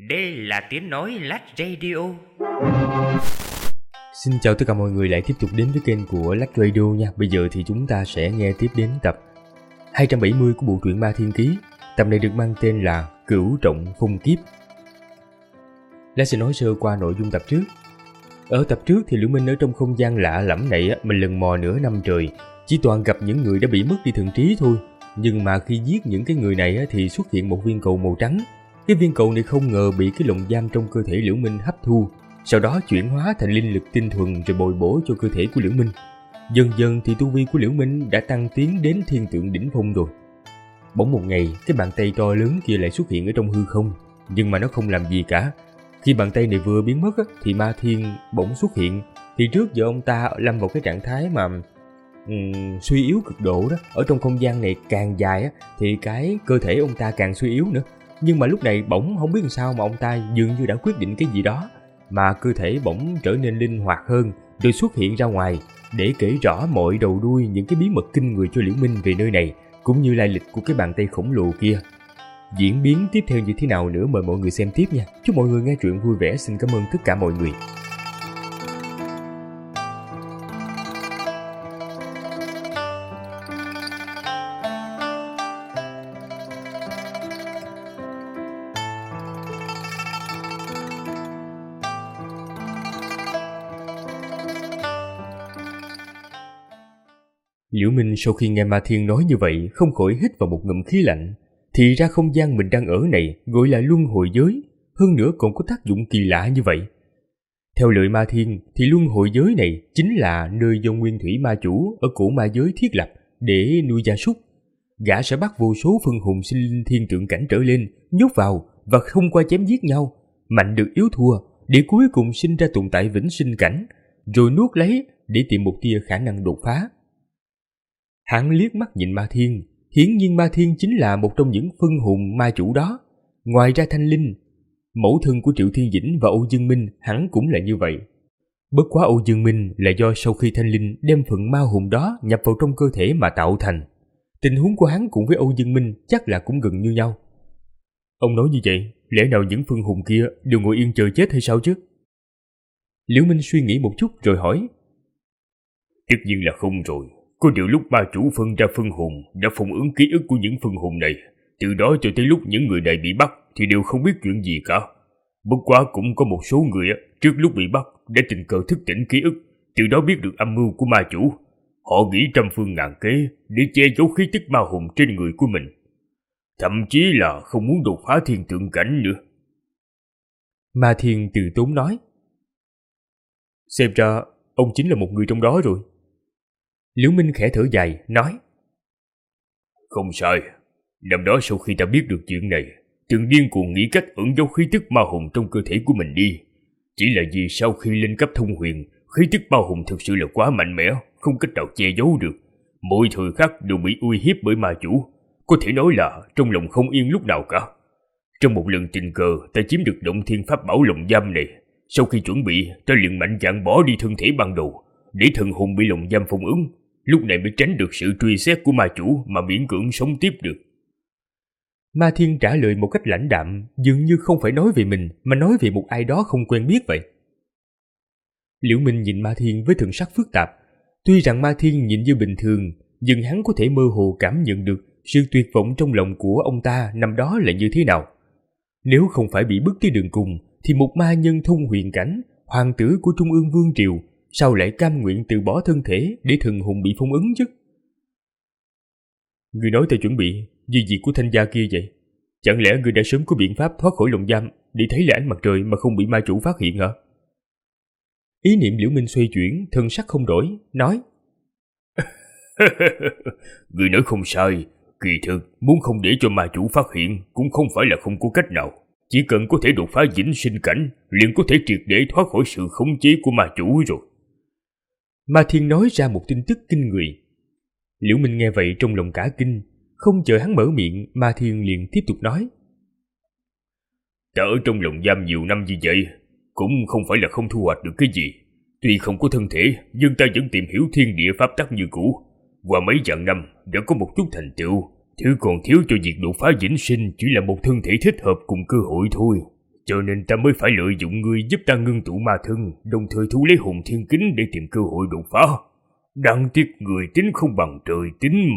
Đây là tiếng nói Lách Radio. Xin chào tất cả mọi người lại tiếp tục đến với kênh của Lách Radio nha. Bây giờ thì chúng ta sẽ nghe tiếp đến tập 270 của bộ truyện Ma Thiên Ký. Tập này được mang tên là Cửu Trọng Phong Kiếp. Lách sẽ nói sơ qua nội dung tập trước. Ở tập trước thì Liễu Minh ở trong không gian lạ lẫm này mình lần mò nửa năm trời, chỉ toàn gặp những người đã bị mất đi thần trí thôi. Nhưng mà khi giết những cái người này thì xuất hiện một viên cầu màu trắng. Cái viên cầu này không ngờ bị cái lồng giam trong cơ thể Liễu Minh hấp thu, sau đó chuyển hóa thành linh lực tinh thuần rồi bồi bổ cho cơ thể của Liễu Minh. Dần dần thì tu vi của Liễu Minh đã tăng tiến đến thiên tượng đỉnh phong rồi. Bỗng một ngày, cái bàn tay to lớn kia lại xuất hiện ở trong hư không, nhưng mà nó không làm gì cả. Khi bàn tay này vừa biến mất thì Ma Thiên bỗng xuất hiện. Thì trước giờ ông ta lâm vào cái trạng thái mà suy yếu cực độ đó. Ở trong không gian này càng dài thì cái cơ thể ông ta càng suy yếu nữa. Nhưng mà lúc này bỗng không biết làm sao mà ông ta dường như đã quyết định cái gì đó, mà cơ thể bỗng trở nên linh hoạt hơn, rồi xuất hiện ra ngoài để kể rõ mọi đầu đuôi những cái bí mật kinh người cho Liễu Minh về nơi này, cũng như lai lịch của cái bàn tay khổng lồ kia. Diễn biến tiếp theo như thế nào nữa mời mọi người xem tiếp nha. Chúc mọi người nghe truyện vui vẻ. Xin cảm ơn tất cả mọi người. Liễu Minh sau khi nghe Ma Thiên nói như vậy không khỏi hít vào một ngụm khí lạnh. Thì ra không gian mình đang ở này gọi là luân hồi giới, hơn nữa còn có tác dụng kỳ lạ như vậy. Theo lời Ma Thiên thì luân hồi giới này chính là nơi do Nguyên Thủy Ma Chủ ở cổ ma giới thiết lập để nuôi gia súc. Gã sẽ bắt vô số phân hồn sinh linh thiên tượng cảnh trở lên, nhốt vào và không qua chém giết nhau, mạnh được yếu thua, để cuối cùng sinh ra tồn tại vĩnh sinh cảnh, rồi nuốt lấy để tìm một tia khả năng đột phá. Hắn liếc mắt nhìn Ma Thiên. Hiển nhiên Ma Thiên chính là một trong những phân hồn ma chủ đó. Ngoài ra Thanh Linh, mẫu thân của Triệu Thiên Dĩnh và Âu Dương Minh hắn cũng là như vậy. Bất quá Âu Dương Minh là do sau khi Thanh Linh đem phần ma hồn đó nhập vào trong cơ thể mà tạo thành. Tình huống của hắn cùng với Âu Dương Minh chắc là cũng gần như nhau. Ông nói như vậy, lẽ nào những phân hồn kia đều ngồi yên chờ chết hay sao chứ? Liễu Minh suy nghĩ một chút rồi hỏi. Tất nhiên là không rồi. Có điều lúc ma chủ phân ra phân hồn đã phong ấn ký ức của những phân hồn này, từ đó cho tới lúc những người này bị bắt thì đều không biết chuyện gì cả. Bất quá cũng có một số người trước lúc bị bắt đã tình cờ thức tỉnh ký ức, từ đó biết được âm mưu của ma chủ. Họ nghĩ trăm phương ngàn kế để che giấu khí tức ma hồn trên người của mình, thậm chí là không muốn đột phá thiên tượng cảnh nữa. Ma Thiên từ tốn nói. Xem ra ông chính là một người trong đó rồi. Liễu Minh khẽ thở dài, nói. Không sai. Năm đó sau khi ta biết được chuyện này, từng điên cuồng nghĩ cách ẩn giấu khí tức ma hồn trong cơ thể của mình đi. Chỉ là vì sau khi lên cấp thông huyền, khí tức ma hồn thực sự là quá mạnh mẽ, không cách nào che giấu được. Mỗi thời khắc đều bị uy hiếp bởi ma chủ. Có thể nói là trong lòng không yên lúc nào cả. Trong một lần tình cờ, ta chiếm được động thiên pháp bảo lồng giam này. Sau khi chuẩn bị, ta liền mạnh dạn bỏ đi thân thể ban đầu, để thần hồn bị lồng giam phong ấn. Lúc này mới tránh được sự truy xét của ma chủ mà miễn cưỡng sống tiếp được. Ma Thiên trả lời một cách lãnh đạm, dường như không phải nói về mình mà nói về một ai đó không quen biết vậy. Liễu Minh nhìn Ma Thiên với thần sắc phức tạp. Tuy rằng Ma Thiên nhìn như bình thường, nhưng hắn có thể mơ hồ cảm nhận được sự tuyệt vọng trong lòng của ông ta năm đó là như thế nào. Nếu không phải bị bức tới đường cùng thì một ma nhân thông huyền cảnh, hoàng tử của Trung ương Vương Triều, sao lại cam nguyện từ bỏ thân thể để thần hồn bị phong ấn chứ? Người nói ta chuẩn bị gì gì của Thanh gia kia vậy? Chẳng lẽ người đã sớm có biện pháp thoát khỏi lồng giam để thấy lại ánh mặt trời mà không bị ma chủ phát hiện hả? Ý niệm Liễu Minh xoay chuyển, thân sắc không đổi, nói. Người nói không sai. Kỳ thực, muốn không để cho ma chủ phát hiện cũng không phải là không có cách nào. Chỉ cần có thể đột phá vĩnh sinh cảnh, liền có thể triệt để thoát khỏi sự khống chế của ma chủ rồi. Ma Thiên nói ra một tin tức kinh người. Liễu Minh nghe vậy trong lòng cả kinh, không chờ hắn mở miệng, Ma Thiên liền tiếp tục nói. Ta ở trong lồng giam nhiều năm như vậy, cũng không phải là không thu hoạch được cái gì. Tuy không có thân thể, nhưng ta vẫn tìm hiểu thiên địa pháp tắc như cũ. Qua mấy vạn năm, đã có một chút thành tựu. Thứ còn thiếu cho việc đột phá vĩnh sinh chỉ là một thân thể thích hợp cùng cơ hội thôi. cho nên ta mới phải lợi dụng ngươi giúp ta ngưng tụ ma thân, đồng thời thu lấy hồn thiên kính để tìm cơ hội đột phá. Đáng tiếc người tính không bằng trời tính mà.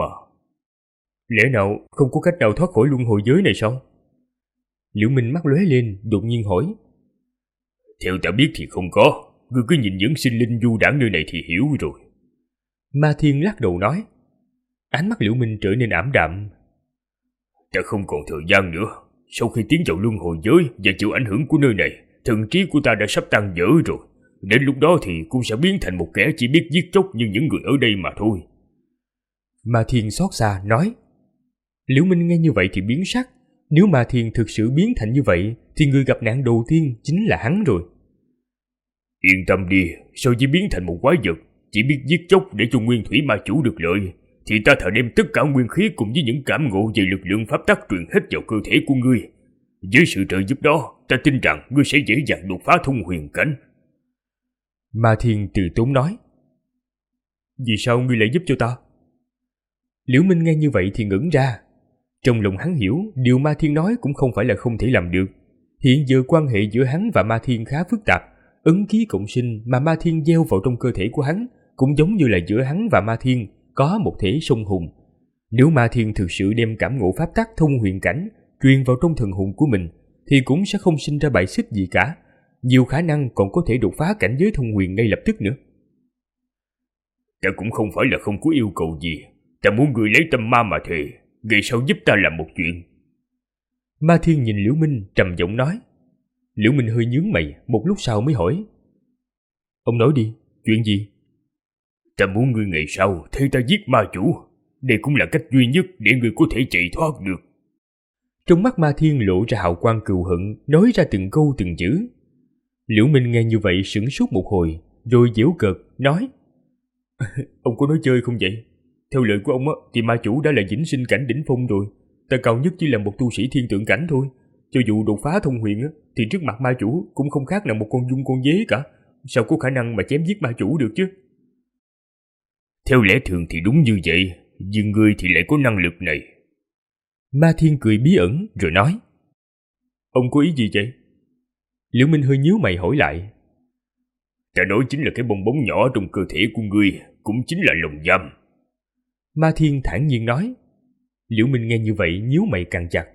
Lẽ nào không có cách nào thoát khỏi luân hồi giới này sao? Liễu Minh mắt lóe lên, đột nhiên hỏi. Theo ta biết thì không có, ngươi cứ nhìn những sinh linh du đãng nơi này thì hiểu rồi. Ma Thiên lắc đầu nói. Ánh mắt Liễu Minh trở nên ảm đạm. Ta không còn thời gian nữa. Sau khi tiến vào luân hồi giới và chịu ảnh hưởng của nơi này, thần trí của ta đã sắp tan vỡ rồi. Đến lúc đó thì cũng sẽ biến thành một kẻ chỉ biết giết chóc như những người ở đây mà thôi. Ma Thiên xót xa nói. Liễu Minh nghe như vậy thì biến sắc. Nếu Ma Thiên thực sự biến thành như vậy thì người gặp nạn đầu tiên chính là hắn rồi. Yên tâm đi, so với biến thành một quái vật chỉ biết giết chóc để cho nguyên thủy ma chủ được lợi, thì ta thà đem tất cả nguyên khí cùng với những cảm ngộ về lực lượng pháp tắc truyền hết vào cơ thể của ngươi. Với sự trợ giúp đó, ta tin rằng ngươi sẽ dễ dàng đột phá thông huyền cảnh. Ma Thiên từ tốn nói. Vì sao ngươi lại giúp cho ta? Liễu Minh nghe như vậy thì ngẩn ra. Trong lòng hắn hiểu điều Ma Thiên nói cũng không phải là không thể làm được. Hiện giờ quan hệ giữa hắn và Ma Thiên khá phức tạp. Ấn ký cộng sinh mà Ma Thiên gieo vào trong cơ thể của hắn cũng giống như là giữa hắn và Ma Thiên có một thể song hùng. Nếu Ma Thiên thực sự đem cảm ngộ pháp tắc thông huyền cảnh truyền vào trong thần hồn của mình thì cũng sẽ không sinh ra bài xích gì cả. Nhiều khả năng còn có thể đột phá cảnh giới thông huyền ngay lập tức nữa. Ta cũng không phải là không có yêu cầu gì. Ta muốn ngươi lấy tâm ma mà thề, ngày sau giúp ta làm một chuyện. Ma Thiên nhìn Liễu Minh trầm giọng nói. Liễu Minh hơi nhướng mày, một lúc sau mới hỏi. Ông nói đi, chuyện gì? Ta muốn ngươi ngày sau thay ta giết ma chủ. Đây cũng là cách duy nhất để ngươi có thể chạy thoát được. Trong mắt Ma Thiên lộ ra hào quang cừu hận, nói ra từng câu từng chữ. Liễu Minh nghe như vậy sửng sốt một hồi, rồi giễu cợt nói. Ông có nói chơi không vậy? Theo lời của ông thì ma chủ đã là vĩnh sinh cảnh đỉnh phong rồi. Ta cao nhất chỉ là một tu sĩ thiên tượng cảnh thôi. Cho dù đột phá thông huyền thì trước mặt ma chủ cũng không khác là một con giun con dế cả. Sao có khả năng mà chém giết ma chủ được chứ? Theo lẽ thường thì đúng như vậy, nhưng ngươi thì lại có năng lực này. Ma Thiên cười bí ẩn rồi nói. Ông có ý gì vậy? Liễu Minh hơi nhíu mày hỏi lại. Ta nói chính là cái bong bóng nhỏ trong cơ thể của ngươi, cũng chính là lồng giam. Ma Thiên thản nhiên nói. Liễu Minh nghe như vậy nhíu mày càng chặt.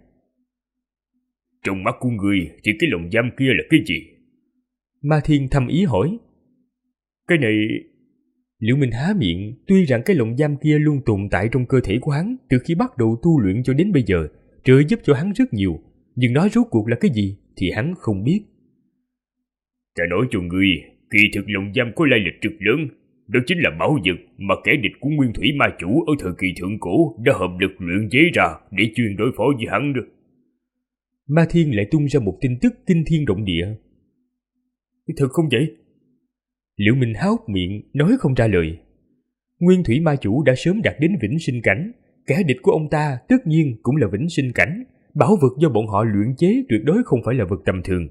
Trong mắt của ngươi thì cái lồng giam kia là cái gì? Ma Thiên thầm ý hỏi. Cái này... Liễu Minh há miệng, tuy rằng cái lồng giam kia luôn tồn tại trong cơ thể của hắn từ khi bắt đầu tu luyện cho đến bây giờ, trợ giúp cho hắn rất nhiều, nhưng nó rốt cuộc là cái gì thì hắn không biết. Ta nói cho ngươi, kỳ thực lồng giam có lai lịch cực lớn, đó chính là bảo vật mà kẻ địch của nguyên thủy ma chủ ở thời kỳ thượng cổ đã hợp lực luyện chế ra để chuyên đối phó với hắn được. Ma Thiên lại tung ra một tin tức kinh thiên động địa. Thật không vậy? Liễu Minh há hốc miệng nói không ra lời. Nguyên thủy ma chủ đã sớm đạt đến vĩnh sinh cảnh, kẻ địch của ông ta tất nhiên cũng là vĩnh sinh cảnh, bảo vật do bọn họ luyện chế tuyệt đối không phải là vật tầm thường.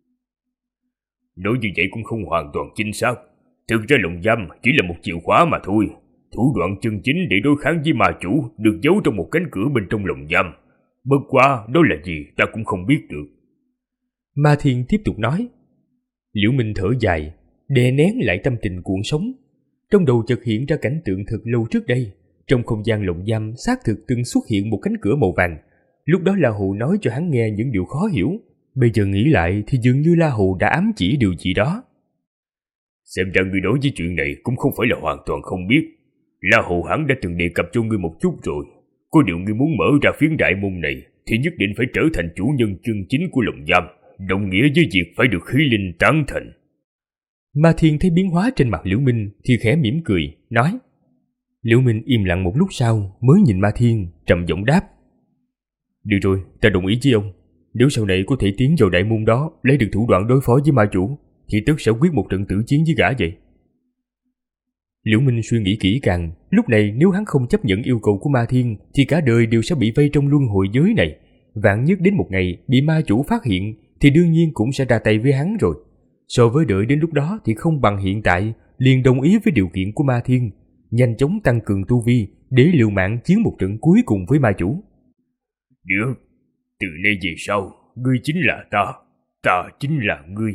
Nói như vậy cũng không hoàn toàn chính xác. Thực ra lồng giam chỉ là một chìa khóa mà thôi. Thủ đoạn chân chính để đối kháng với ma chủ được giấu trong một cánh cửa bên trong lồng giam. Bất quá đó là gì ta cũng không biết được. Ma Thiên tiếp tục nói. Liễu Minh thở dài, đè nén lại tâm tình cuộn sống. Trong đầu chợt hiện ra cảnh tượng thật lâu trước đây. Trong không gian lồng giam xác thực từng xuất hiện một cánh cửa màu vàng. Lúc đó La Hù nói cho hắn nghe những điều khó hiểu. Bây giờ nghĩ lại thì dường như La Hù đã ám chỉ điều gì đó. Xem ra người nói với chuyện này cũng không phải là hoàn toàn không biết. La Hù hắn đã từng đề cập cho ngươi một chút rồi. Có điều ngươi muốn mở ra phiến đại môn này thì nhất định phải trở thành chủ nhân chân chính của lồng giam, đồng nghĩa với việc phải được khí linh tán thành. Ma Thiên thấy biến hóa trên mặt Liễu Minh thì khẽ mỉm cười, nói. Liễu Minh im lặng một lúc sau mới nhìn Ma Thiên, trầm giọng đáp. Được rồi, ta đồng ý với ông. Nếu sau này có thể tiến vào đại môn đó, lấy được thủ đoạn đối phó với ma chủ, thì tất sẽ quyết một trận tử chiến với gã vậy. Liễu Minh suy nghĩ kỹ càng, lúc này nếu hắn không chấp nhận yêu cầu của Ma Thiên thì cả đời đều sẽ bị vây trong luân hồi giới này. Vạn nhất đến một ngày bị ma chủ phát hiện thì đương nhiên cũng sẽ ra tay với hắn rồi. So với đợi đến lúc đó thì không bằng hiện tại, liền đồng ý với điều kiện của Ma Thiên, nhanh chóng tăng cường tu vi để liều mạng chiến một trận cuối cùng với ma chủ. Được, từ nay về sau, ngươi chính là ta. Ta chính là ngươi.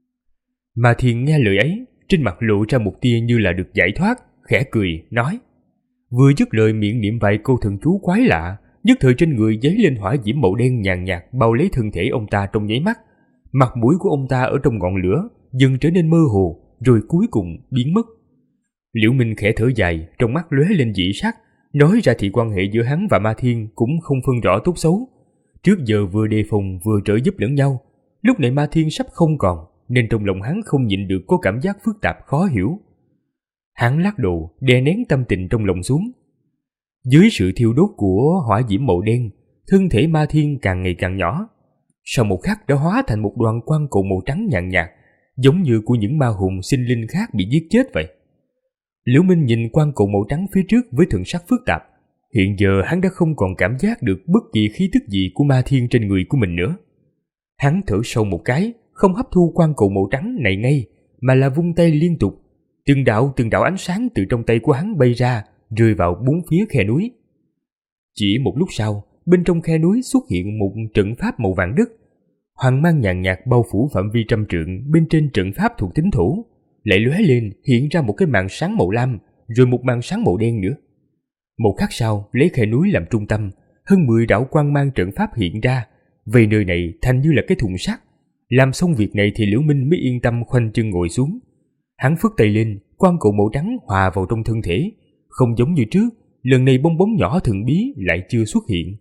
Ma Thiên nghe lời ấy, trên mặt lộ ra một tia như là được giải thoát, khẽ cười, nói. Vừa dứt lời miệng niệm vài câu thần chú quái lạ, nhất thời trên người giấy lên hỏa diễm màu đen nhàn nhạt bao lấy thân thể ông ta trong nháy mắt. Mặt mũi của ông ta ở trong ngọn lửa dần trở nên mơ hồ, rồi cuối cùng biến mất. Liễu Minh khẽ thở dài, trong mắt lóe lên dị sắc. Nói ra thì quan hệ giữa hắn và Ma Thiên cũng không phân rõ tốt xấu. Trước giờ vừa đề phòng vừa trợ giúp lẫn nhau, lúc này Ma Thiên sắp không còn, nên trong lòng hắn không nhịn được có cảm giác phức tạp khó hiểu. Hắn lắc đầu, đè nén tâm tình trong lòng xuống. Dưới sự thiêu đốt của hỏa diễm màu đen, thân thể Ma Thiên càng ngày càng nhỏ. Sau một khắc đã hóa thành một đoàn quang cầu màu trắng nhàn nhạt, giống như của những ma hồn sinh linh khác bị giết chết vậy. Liễu Minh nhìn quang cầu màu trắng phía trước với thần sắc phức tạp. Hiện giờ hắn đã không còn cảm giác được bất kỳ khí tức gì của Ma Thiên trên người của mình nữa. Hắn thở sâu một cái, không hấp thu quang cầu màu trắng này ngay, mà là vung tay liên tục. Từng đạo ánh sáng từ trong tay của hắn bay ra, rơi vào bốn phía khe núi. Chỉ một lúc sau, bên trong khe núi xuất hiện một trận pháp màu vàng đất. Hoàng mang nhàn nhạt bao phủ phạm vi 100 trượng, bên trên trận pháp thuộc tính thổ lại lóe lên hiện ra một cái màn sáng màu lam, rồi một màn sáng màu đen nữa. Một khắc sau, lấy khe núi làm trung tâm, hơn 10 đạo quang mang trận pháp hiện ra, về nơi này thành như là cái thùng sắt. Làm xong việc này thì Liễu Minh mới yên tâm khoanh chân ngồi xuống. Hắn phất tay lên, quang cầu màu trắng hòa vào trong thân thể, không giống như trước, lần này bong bóng nhỏ thần bí lại chưa xuất hiện.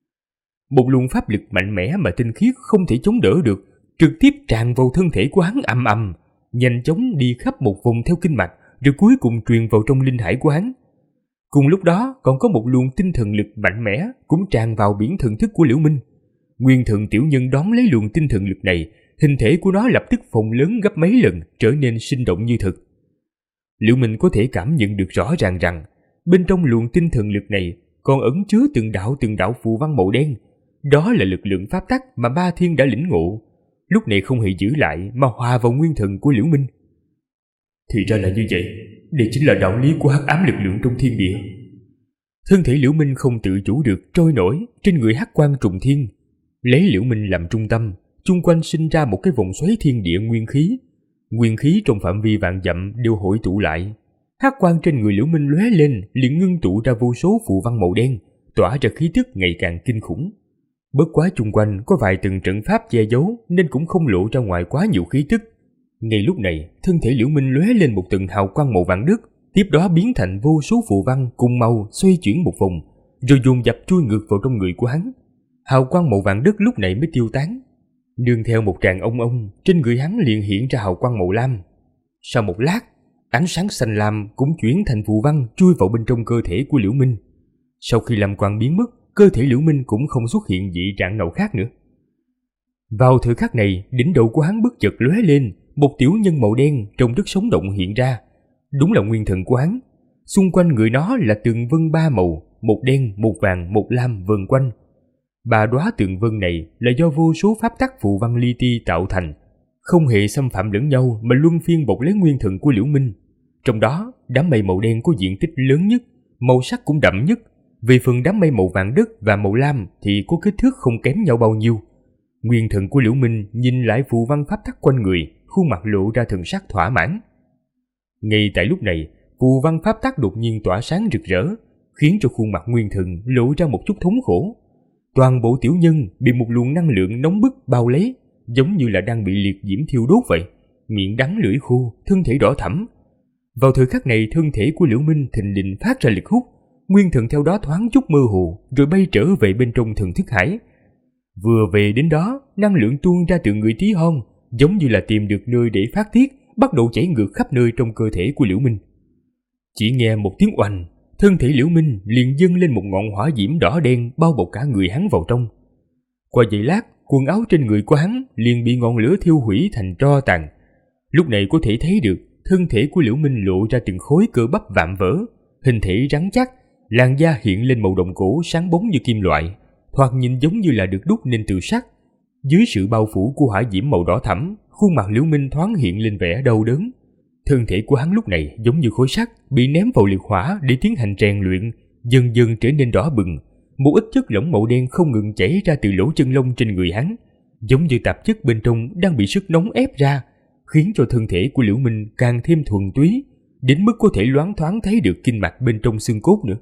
Một luồng pháp lực mạnh mẽ mà tinh khiết không thể chống đỡ được, trực tiếp tràn vào thân thể của hắn ầm ầm, nhanh chóng đi khắp một vòng theo kinh mạch, rồi cuối cùng truyền vào trong linh hải của hắn. Cùng lúc đó còn có một luồng tinh thần lực mạnh mẽ cũng tràn vào biển thần thức của Liễu Minh. Nguyên thần tiểu nhân đón lấy luồng tinh thần lực này, hình thể của nó lập tức phồng lớn gấp mấy lần, trở nên sinh động như thực. Liễu Minh có thể cảm nhận được rõ ràng rằng bên trong luồng tinh thần lực này còn ẩn chứa từng đạo phù văn màu đen. Đó là lực lượng pháp tắc mà Ma Thiên đã lĩnh ngộ, lúc này không hề giữ lại mà hòa vào nguyên thần của Liễu Minh. Thì ra là như vậy, đây chính là đạo lý của hắc ám lực lượng trong thiên địa. Thân thể Liễu Minh không tự chủ được trôi nổi trên người hắc quang trùng thiên. Lấy Liễu Minh làm trung tâm, chung quanh sinh ra một cái vòng xoáy thiên địa nguyên khí. Nguyên khí trong phạm vi vạn dặm đều hội tụ lại. Hắc quang trên người Liễu Minh lóe lên, liền ngưng tụ ra vô số phù văn màu đen, tỏa ra khí tức ngày càng kinh khủng. Bất quá chung quanh có vài từng trận pháp che giấu nên cũng không lộ ra ngoài quá nhiều khí tức. Ngay lúc này, thân thể Liễu Minh lóe lên một tầng hào quang màu vàng đất, tiếp đó biến thành vô số phù văn cùng màu xoay chuyển một vòng, rồi dồn dập chui ngược vào trong người của hắn. Hào quang màu vàng đất lúc này mới tiêu tán. Nương theo một tràng ông, trên người hắn liền hiện ra hào quang màu lam. Sau một lát, ánh sáng xanh lam cũng chuyển thành phù văn chui vào bên trong cơ thể của Liễu Minh. Sau khi lam quang biến mất, cơ thể Liễu Minh cũng không xuất hiện dị trạng nào khác nữa. Vào thời khắc này, đỉnh đầu của hắn bất chợt lóe lên, một tiểu nhân màu đen trông rất sống động hiện ra. Đúng là nguyên thần của hắn. Xung quanh người nó là tường vân 3 màu, một đen, một vàng, một lam vần quanh. 3 đóa tường vân này là do vô số pháp tắc phù văn li ti tạo thành, không hề xâm phạm lẫn nhau mà luân phiên bọc lấy nguyên thần của Liễu Minh. Trong đó, đám mây màu đen có diện tích lớn nhất, màu sắc cũng đậm nhất. Về phần đám mây màu vàng đất và màu lam thì có kích thước không kém nhau bao nhiêu. Nguyên thần của Liễu Minh nhìn lại phù văn pháp tắc quanh người, khuôn mặt lộ ra thần sắc thỏa mãn. Ngay tại lúc này, phù văn pháp tắc đột nhiên tỏa sáng rực rỡ, khiến cho khuôn mặt nguyên thần lộ ra một chút thống khổ. Toàn bộ tiểu nhân bị một luồng năng lượng nóng bức bao lấy, giống như là đang bị liệt diễm thiêu đốt vậy, miệng đắng lưỡi khô, thân thể đỏ thẫm. Vào thời khắc này, thân thể của Liễu Minh thình lình phát ra lực hút, nguyên thần theo đó thoáng chút mơ hồ, rồi bay trở về bên trong thần thức hải. Vừa về đến đó, năng lượng tuôn ra từ người tí hon, giống như là tìm được nơi để phát tiết, bắt đầu chảy ngược khắp nơi trong cơ thể của Liễu Minh. Chỉ nghe một tiếng oanh, thân thể Liễu Minh liền dâng lên một ngọn hỏa diễm đỏ đen bao bọc cả người hắn vào trong. Qua giây lát, quần áo trên người của hắn liền bị ngọn lửa thiêu hủy thành tro tàn. Lúc này có thể thấy được thân thể của Liễu Minh lộ ra từng khối cơ bắp vạm vỡ, hình thể rắn chắc, làn da hiện lên màu đồng cổ sáng bóng như kim loại, thoạt nhìn giống như là được đúc nên từ sắt. Dưới sự bao phủ của hỏa diễm màu đỏ thẫm, khuôn mặt Liễu Minh thoáng hiện lên vẻ đau đớn. Thân thể của hắn lúc này giống như khối sắt bị ném vào liệt hỏa để tiến hành rèn luyện, dần dần trở nên đỏ bừng. Một ít chất lỏng màu đen không ngừng chảy ra từ lỗ chân lông trên người hắn, giống như tạp chất bên trong đang bị sức nóng ép ra, khiến cho thân thể của Liễu Minh càng thêm thuần túy, đến mức có thể loáng thoáng thấy được kinh mạch bên trong xương cốt nữa.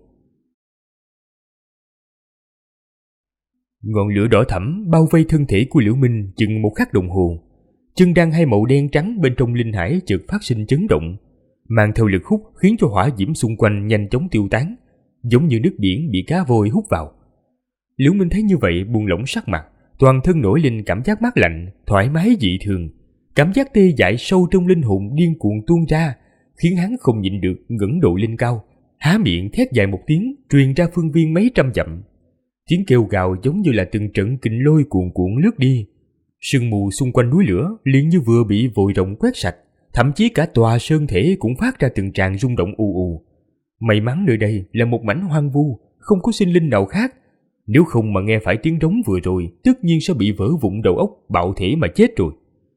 Ngọn lửa đỏ thẫm bao vây thân thể của Liễu Minh chừng một khắc đồng hồ. Chân đan hai màu đen trắng bên trong linh hải chợt phát sinh chấn động, mang theo lực hút khiến cho hỏa diễm xung quanh nhanh chóng tiêu tán, giống như nước biển bị cá vôi hút vào. Liễu Minh thấy như vậy buông lỏng sắc mặt, toàn thân nổi lên cảm giác mát lạnh, thoải mái dị thường. Cảm giác tê dại sâu trong linh hồn điên cuồng tuôn ra, khiến hắn không nhịn được ngẩng đầu lên cao, há miệng thét dài một tiếng, truyền ra phương viên mấy trăm dặm. Tiếng kêu gào giống như là từng trận kình lôi cuồn cuộn lướt đi. Sương mù xung quanh núi lửa liền như vừa bị vòi rồng quét sạch, thậm chí cả tòa sơn thể cũng phát ra từng tràng rung động ù ù. May mắn nơi đây là một mảnh hoang vu, không có sinh linh nào khác. Nếu không mà nghe phải tiếng trống vừa rồi, tất nhiên sẽ bị vỡ vụn đầu óc, bạo thể mà chết rồi.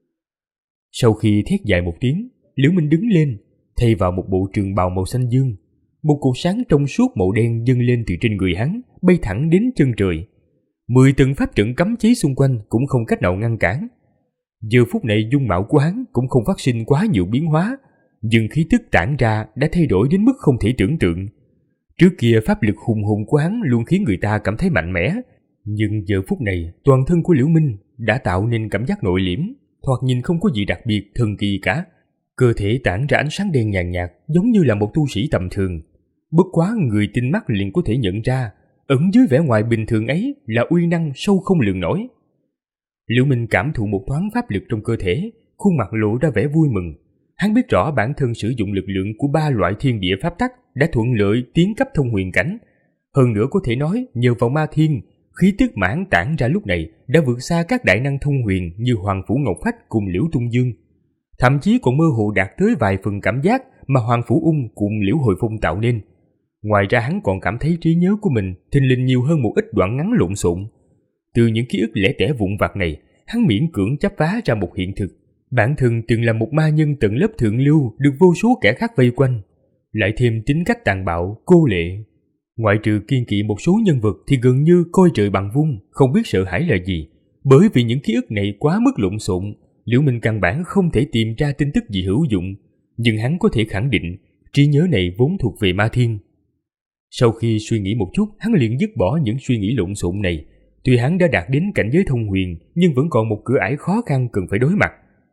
Sau khi thét dài một tiếng, Liễu Minh đứng lên, thay vào một bộ trường bào màu xanh dương. Một cột sáng trong suốt màu đen dâng lên từ trên người hắn, bay thẳng đến chân trời. 10 tầng pháp trận cấm chế xung quanh cũng không cách nào ngăn cản. Giờ phút này dung mạo của hắn cũng không phát sinh quá nhiều biến hóa, nhưng khí tức tản ra đã thay đổi đến mức không thể tưởng tượng. Trước kia pháp lực hùng hồn của hắn luôn khiến người ta cảm thấy mạnh mẽ, nhưng giờ phút này toàn thân của Liễu Minh đã tạo nên cảm giác nội liễm, thoạt nhìn không có gì đặc biệt thần kỳ cả. Cơ thể tản ra ánh sáng đen nhàn nhạt, giống như là một tu sĩ tầm thường. Bất quá người tinh mắt liền có thể nhận ra, ẩn dưới vẻ ngoài bình thường ấy là uy năng sâu không lường nổi. Liễu Minh cảm thụ một thoáng pháp lực trong cơ thể, khuôn mặt lộ ra vẻ vui mừng. Hắn biết rõ bản thân sử dụng lực lượng của 3 loại thiên địa pháp tắc đã thuận lợi tiến cấp thông huyền cảnh. Hơn nữa có thể nói nhờ vào ma thiên, khí tức mà hắn tản ra lúc này đã vượt xa các đại năng thông huyền như Hoàng Phủ Ngọc Phách cùng Liễu Trung Dương. Thậm chí còn mơ hồ đạt tới vài phần cảm giác mà Hoàng Phủ Ung cùng Liễu Hồi Phong tạo nên. Ngoài ra hắn còn cảm thấy trí nhớ của mình thình lình nhiều hơn một ít đoạn ngắn lộn xộn. Từ những ký ức lẻ tẻ vụn vặt này, hắn miễn cưỡng chắp vá ra một hiện thực. Bản thân từng là một ma nhân tận lớp thượng lưu được vô số kẻ khác vây quanh, lại thêm tính cách tàn bạo, cô lệ. Ngoại trừ kiên kỵ một số nhân vật thì gần như coi trời bằng vung, không biết sợ hãi là gì. Bởi vì những ký ức này quá mức lộn xộn, Liễu Minh căn bản không thể tìm ra tin tức gì hữu dụng, nhưng hắn có thể khẳng định trí nhớ này vốn thuộc về ma thiên. Sau khi suy nghĩ một chút, hắn liền dứt bỏ những suy nghĩ lộn xộn này. Tuy hắn đã đạt đến cảnh giới thông huyền, nhưng vẫn còn một cửa ải khó khăn cần phải đối mặt.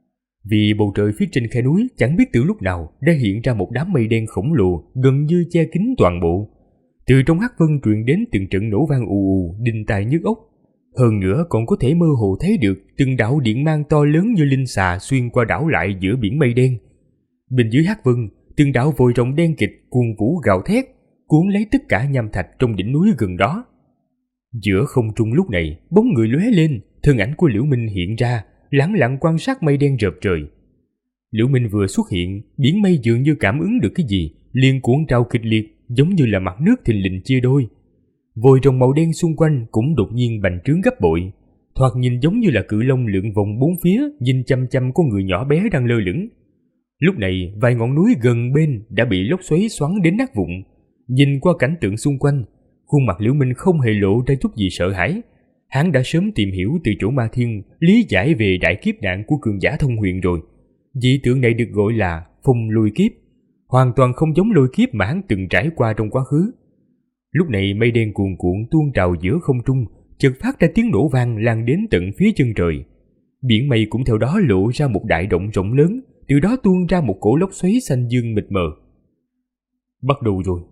Vì bầu trời phía trên khe núi chẳng biết từ lúc nào đã hiện ra một đám mây đen khổng lồ gần như che kín toàn bộ. Từ trong hắc vân truyền đến từng trận nổ vang ù ù, đinh tai nhức óc. Hơn nữa còn có thể mơ hồ thấy được từng đạo điện mang to lớn như linh xà xuyên qua đảo lại giữa biển mây đen. Bên dưới hắc vân, từng đạo vòi rồng đen kịt cuồn vũ gào thét, cuốn lấy tất cả nham thạch trong đỉnh núi gần đó. Giữa không trung lúc này, bóng người lóe lên, thân ảnh của Liễu Minh hiện ra, lẳng lặng quan sát mây đen rợp trời. Liễu Minh vừa xuất hiện, biển mây dường như cảm ứng được cái gì, liền cuộn trào kịch liệt, giống như là mặt nước thình lình chia đôi. Vòi rồng màu đen xung quanh cũng đột nhiên bành trướng gấp bội, thoạt nhìn giống như là cự long lượn vòng bốn phía, nhìn chăm chăm con người nhỏ bé đang lơ lửng. Lúc này, vài ngọn núi gần bên đã bị lốc xoáy xoắn đến nát vụn. Nhìn qua cảnh tượng xung quanh, khuôn mặt Liễu Minh không hề lộ ra chút gì sợ hãi. Hắn đã sớm tìm hiểu từ chỗ ma thiên lý giải về đại kiếp nạn của cường giả thông huyền rồi. Dị tượng này được gọi là phong lôi kiếp, hoàn toàn không giống lôi kiếp mà hắn từng trải qua trong quá khứ. Lúc này mây đen cuồn cuộn tuôn trào giữa không trung, chợt phát ra tiếng nổ vang lan đến tận phía chân trời. Biển mây cũng theo đó lộ ra một đại động rộng lớn, từ đó tuôn ra một cổ lốc xoáy xanh dương mịt mờ. Bắt đầu rồi.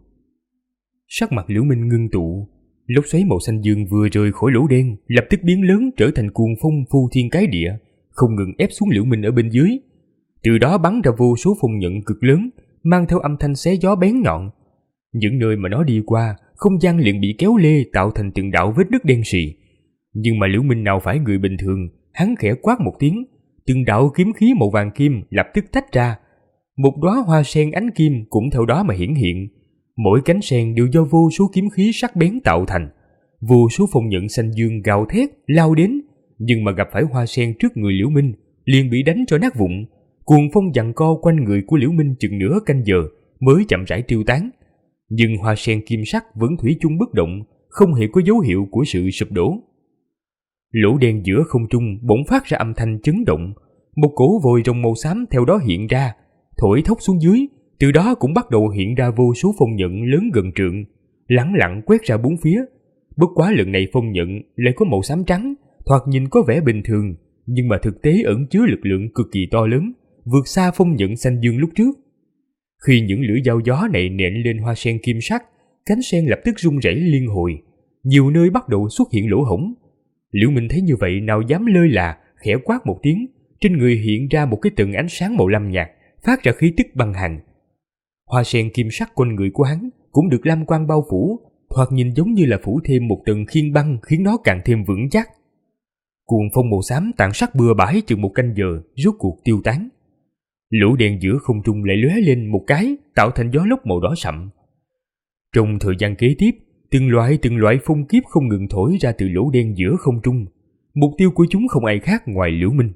Sắc mặt Liễu Minh ngưng tụ, lốc xoáy màu xanh dương vừa rời khỏi lỗ đen, lập tức biến lớn trở thành cuồng phong phô thiên cái địa, không ngừng ép xuống Liễu Minh ở bên dưới. Từ đó bắn ra vô số phong nhận cực lớn, mang theo âm thanh xé gió bén nhọn. Những nơi mà nó đi qua, không gian liền bị kéo lê tạo thành từng đạo vết nứt đen sì. Nhưng mà Liễu Minh nào phải người bình thường, hắn khẽ quát một tiếng, từng đạo kiếm khí màu vàng kim lập tức tách ra. Một đóa hoa sen ánh kim cũng theo đó mà hiển hiện. Mỗi cánh sen đều do vô số kiếm khí sắc bén tạo thành. Vô số phong nhận xanh dương gào thét lao đến, nhưng mà gặp phải hoa sen trước người Liễu Minh liền bị đánh cho nát vụn. Cuồng phong giằng co quanh người của Liễu Minh chừng nửa canh giờ mới chậm rãi tiêu tán. Nhưng hoa sen kim sắc vẫn thủy chung bất động, không hề có dấu hiệu của sự sụp đổ. Lỗ đen giữa không trung bỗng phát ra âm thanh chấn động, một cổ vòi rồng màu xám theo đó hiện ra, thổi thốc xuống dưới, từ đó cũng bắt đầu hiện ra vô số phong nhận lớn gần trượng, lẳng lặng quét ra bốn phía. Bất quá lần này phong nhận lại có màu xám trắng, thoạt nhìn có vẻ bình thường, nhưng mà thực tế ẩn chứa lực lượng cực kỳ to lớn, vượt xa phong nhận xanh dương lúc trước. Khi những lưỡi dao gió này nện lên hoa sen kim sắc, cánh sen lập tức rung rẩy liên hồi, nhiều nơi bắt đầu xuất hiện lỗ hổng. Liễu Minh thấy như vậy nào dám lơ là, khẽ quát một tiếng, trên người hiện ra một cái tầng ánh sáng màu lam nhạt, phát ra khí tức băng hàn. Hoa sen kim sắc quanh người của hắn cũng được lam quang bao phủ, thoạt nhìn giống như là phủ thêm một tầng khiên băng, khiến nó càng thêm vững chắc. Cuồng phong màu xám tàn sát bừa bãi chừng một canh giờ, rốt cuộc tiêu tán. Lỗ đen giữa không trung lại lóe lên một cái, tạo thành gió lốc màu đỏ sậm. Trong thời gian kế tiếp, từng loại phong kiếp không ngừng thổi ra từ lỗ đen giữa không trung. Mục tiêu của chúng không ai khác ngoài Liễu Minh.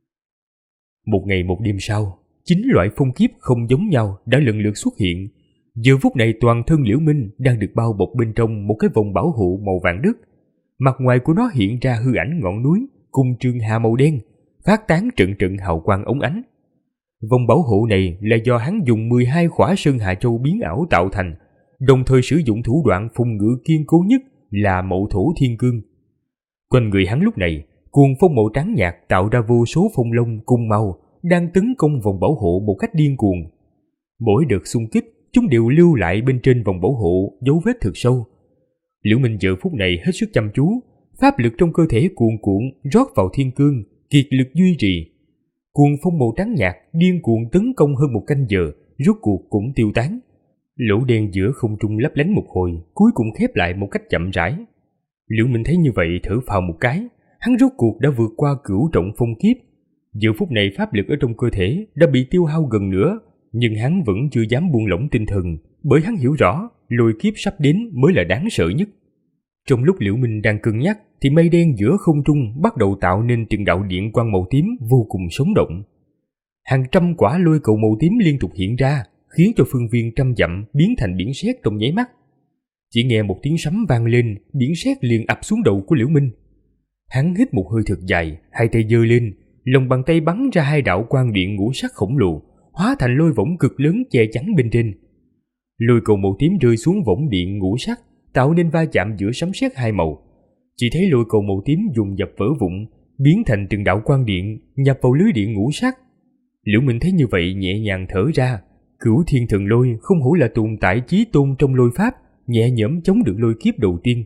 Một ngày một đêm sau, 9 loại phong kiếp không giống nhau đã lần lượt xuất hiện. Giờ phút này toàn thân Liễu Minh đang được bao bọc bên trong một cái vòng bảo hộ màu vàng đất. Mặt ngoài của nó hiện ra hư ảnh ngọn núi cùng trường hà màu đen, phát tán trận trận hào quang óng ánh. Vòng bảo hộ này là do hắn dùng 12 khỏa sơn hà châu biến ảo tạo thành, đồng thời sử dụng thủ đoạn phong ngự kiên cố nhất là mậu thổ thiên cương. Quanh người hắn lúc này, cuồng phong màu trắng nhạt tạo ra vô số phong lông cùng màu đang tấn công vòng bảo hộ một cách điên cuồng. Mỗi đợt xung kích, chúng đều lưu lại bên trên vòng bảo hộ dấu vết thực sâu. Liễu Minh giờ phút này hết sức chăm chú, pháp lực trong cơ thể cuồn cuộn rót vào thiên cương, kiệt lực duy trì. Cuồng phong màu trắng nhạt điên cuồng tấn công hơn một canh giờ, rốt cuộc cũng tiêu tán. Lỗ đen giữa không trung lấp lánh một hồi, cuối cùng khép lại một cách chậm rãi. Liễu Minh thấy như vậy thở phào một cái, hắn rốt cuộc đã vượt qua cửu trọng phong kiếp. Giờ phút này pháp lực ở trong cơ thể đã bị tiêu hao gần nữa, nhưng hắn vẫn chưa dám buông lỏng tinh thần, bởi hắn hiểu rõ lôi kiếp sắp đến mới là đáng sợ nhất. Trong lúc Liễu Minh đang cân nhắc thì mây đen giữa không trung bắt đầu tạo nên từng đạo điện quang màu tím vô cùng sống động. Hàng trăm quả lôi cầu màu tím liên tục hiện ra, khiến cho phương viên trăm dặm biến thành biển sét trong nháy mắt. Chỉ nghe một tiếng sấm vang lên, biển sét liền ập xuống đầu của Liễu Minh. Hắn hít một hơi thật dài, hai tay giơ lên, lòng bàn tay bắn ra 2 đạo quang điện ngũ sắc khổng lồ, hóa thành lôi võng cực lớn che chắn bên trên. Lôi cầu màu tím rơi xuống võng điện ngũ sắc, tạo nên va chạm giữa sấm sét hai màu. Chỉ thấy lôi cầu màu tím dùng dập vỡ vụn, biến thành từng đạo quang điện nhập vào lưới điện ngũ sắc. Liễu Minh thấy như vậy nhẹ nhàng thở ra. Cửu thiên thần lôi không hổ là tồn tại chí tôn trong lôi pháp, nhẹ nhõm chống được lôi kiếp đầu tiên.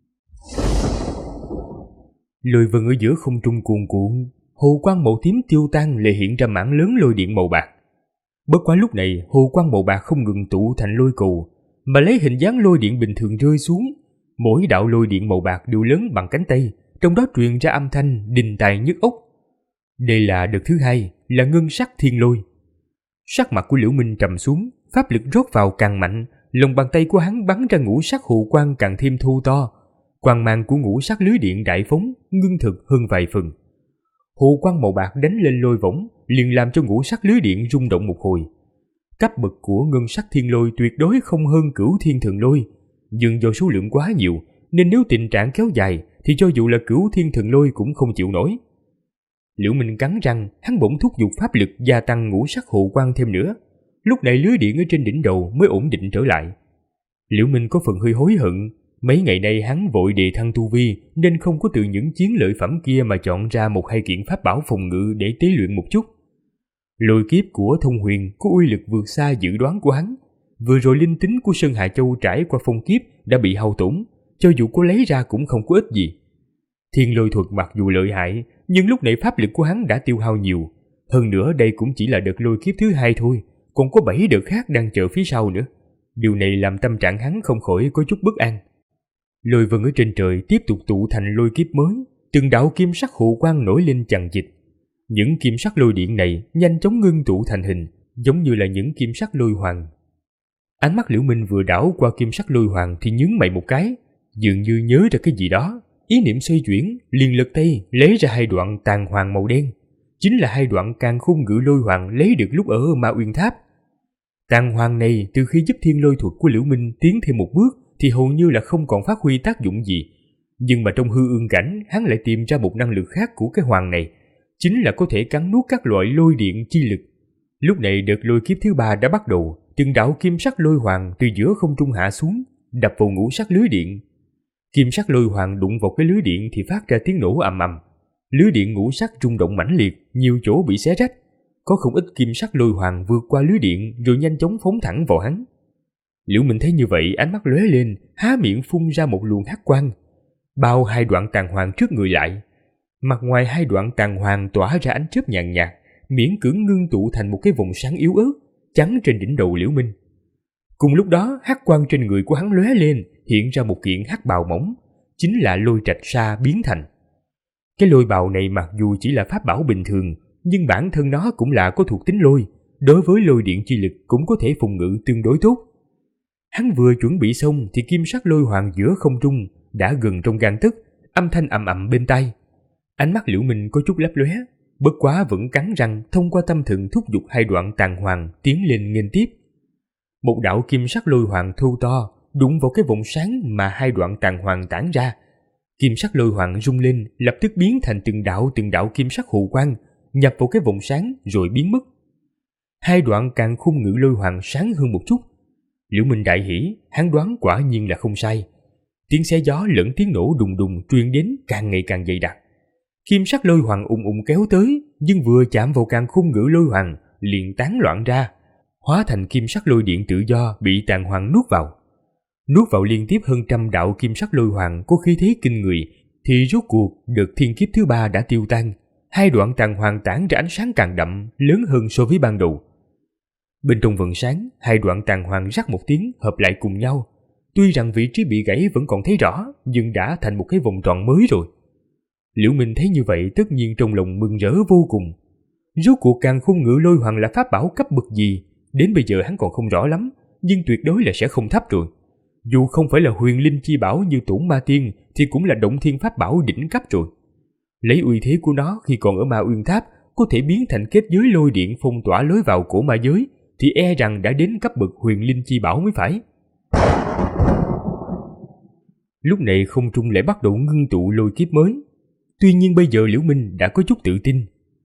Lôi vân ở giữa không trung cuồn cuộn, hồ quang màu tím tiêu tan lại hiện ra mảng lớn lôi điện màu bạc. Bất quá lúc này hồ quang màu bạc không ngừng tụ thành lôi cầu, mà lấy hình dáng lôi điện bình thường rơi xuống. Mỗi đạo lôi điện màu bạc đều lớn bằng cánh tay, trong đó truyền ra âm thanh đình tài nhức óc. Đây là đợt thứ 2, là ngân sắc thiên lôi. Sắc mặt của Liễu Minh trầm xuống, pháp lực rót vào càng mạnh, lòng bàn tay của hắn bắn ra ngũ sắc hồ quang càng thêm thô to. Quang mang của ngũ sắc lưới điện đại phóng, ngưng thực hơn vài phần. Hồ quang màu bạc đánh lên lôi võng, liền làm cho ngũ sắc lưới điện rung động một hồi. Cấp bậc của ngân sắc thiên lôi tuyệt đối không hơn cửu thiên thần lôi, nhưng do số lượng quá nhiều, nên nếu tình trạng kéo dài thì cho dù là cửu thiên thần lôi cũng không chịu nổi. Liễu Minh cắn răng, hắn bỗng thúc giục pháp lực gia tăng ngũ sắc hồ quang thêm nữa. Lúc này lưới điện ở trên đỉnh đầu mới ổn định trở lại. Liễu Minh có phần hơi hối hận, mấy ngày nay hắn vội đề thăng tu vi nên không có từ những chiến lợi phẩm kia mà chọn ra 1-2 kiện pháp bảo phòng ngự để tế luyện một chút. Lôi kiếp của Thông Huyền có uy lực vượt xa dự đoán của hắn. Vừa rồi linh tính của Sơn Hà Châu trải qua phong kiếp đã bị hao tổn, cho dù có lấy ra cũng không có ích gì. Thiên lôi thuật mặc dù lợi hại, nhưng lúc này pháp lực của hắn đã tiêu hao nhiều. Hơn nữa đây cũng chỉ là đợt lôi kiếp thứ 2 thôi, còn có 7 đợt khác đang chờ phía sau nữa. Điều này làm tâm trạng hắn không khỏi có chút bất an. Lôi vân ở trên trời tiếp tục tụ thành lôi kiếp mới, từng đạo kim sắc hồ quang nổi lên chằng chịt. Những kim sắc lôi điện này nhanh chóng ngưng tụ thành hình, giống như là những kim sắc lôi hoàng. Ánh mắt Liễu Minh vừa đảo qua kim sắc lôi hoàng thì nhướng mày một cái, dường như nhớ ra cái gì đó. Ý niệm xoay chuyển, liền lật tay lấy ra 2 đoạn tàn hoàng màu đen, chính là 2 đoạn càn khôn ngự lôi hoàng lấy được lúc ở Ma Uyên Tháp. Tàn hoàng này từ khi giúp thiên lôi thuật của Liễu Minh tiến thêm một bước thì hầu như là không còn phát huy tác dụng gì. Nhưng mà trong hư ương cảnh, hắn lại tìm ra một năng lực khác của cái hoàng này, chính là có thể cắn nuốt các loại lôi điện chi lực. Lúc này đợt lôi kiếp thứ 3 đã bắt đầu, từng đạo kim sắc lôi hoàng từ giữa không trung hạ xuống, đập vào ngũ sắc lưới điện. Kim sắc lôi hoàng đụng vào cái lưới điện thì phát ra tiếng nổ ầm ầm. Lưới điện ngũ sắc rung động mãnh liệt, nhiều chỗ bị xé rách. Có không ít kim sắc lôi hoàng vượt qua lưới điện rồi nhanh chóng phóng thẳng vào hắn. Liễu Minh thấy như vậy, ánh mắt lóe lên, há miệng phun ra một luồng hắc quang, bao hai đoạn tàn hoàng trước người lại. Mặt ngoài hai đoạn tàn hoàng tỏa ra ánh chớp nhàn nhạt, miễn cưỡng ngưng tụ thành một cái vòng sáng yếu ớt chắn trên đỉnh đầu Liễu Minh. Cùng lúc đó, hắc quang trên người của hắn lóe lên, hiện ra một kiện hắc bào mỏng, chính là lôi trạch sa biến thành. Cái lôi bào này mặc dù chỉ là pháp bảo bình thường, nhưng bản thân nó cũng là có thuộc tính lôi, đối với lôi điện chi lực cũng có thể phòng ngự tương đối tốt. Hắn vừa chuẩn bị xong thì kim sắc lôi hoàng giữa không trung đã gần trong gang tấc, âm thanh ầm ầm bên tai. Ánh mắt Liễu Minh có chút lấp lóe, bất quá vẫn cắn răng thông qua tâm thần thúc giục hai đoạn tàn hoàng tiến lên nghênh tiếp. Một đạo kim sắc lôi hoàng thô to đụng vào cái vòng sáng mà hai đoạn tàn hoàng tản ra. Kim sắc lôi hoàng rung lên, lập tức biến thành từng đạo kim sắc hồ quang, nhập vào cái vòng sáng rồi biến mất. Hai đoạn càng khung ngự lôi hoàng sáng hơn một chút. Liễu Minh đại hỉ, hắn đoán quả nhiên là không sai. Tiếng xé gió lẫn tiếng nổ đùng đùng truyền đến càng ngày càng dày đặc. Kim sắc lôi hoàng ùng ùng kéo tới, nhưng vừa chạm vào càng khung ngự lôi hoàng liền tán loạn ra, hóa thành kim sắc lôi điện tự do bị tàn hoàng nuốt vào. Nuốt vào liên tiếp hơn 100 đạo kim sắc lôi hoàng có khí thế kinh người, thì rốt cuộc đợt thiên kiếp thứ 3 đã tiêu tan. Hai đoạn tàn hoàng tản ra ánh sáng càng đậm, lớn hơn so với ban đầu. Bên trong vầng sáng, hai đoạn tàn hoàng rắc một tiếng hợp lại cùng nhau. Tuy rằng vị trí bị gãy vẫn còn thấy rõ, nhưng đã thành một cái vòng tròn mới rồi. Liễu Minh thấy như vậy tất nhiên trong lòng mừng rỡ vô cùng. Rốt cuộc càng khung ngự lôi hoàng là pháp bảo cấp bậc gì, đến bây giờ hắn còn không rõ lắm, nhưng tuyệt đối là sẽ không thấp rồi. Dù không phải là huyền linh chi bảo như Tổn Ma Tiên thì cũng là động thiên pháp bảo đỉnh cấp rồi. Lấy uy thế của nó khi còn ở Ma Uyên Tháp có thể biến thành kết giới lôi điện phong tỏa lối vào của ma giới, thì e rằng đã đến cấp bậc huyền linh chi bảo mới phải. Lúc này không trung lại bắt đầu ngưng tụ lôi kiếp mới. Tuy nhiên bây giờ Liễu Minh đã có chút tự tin.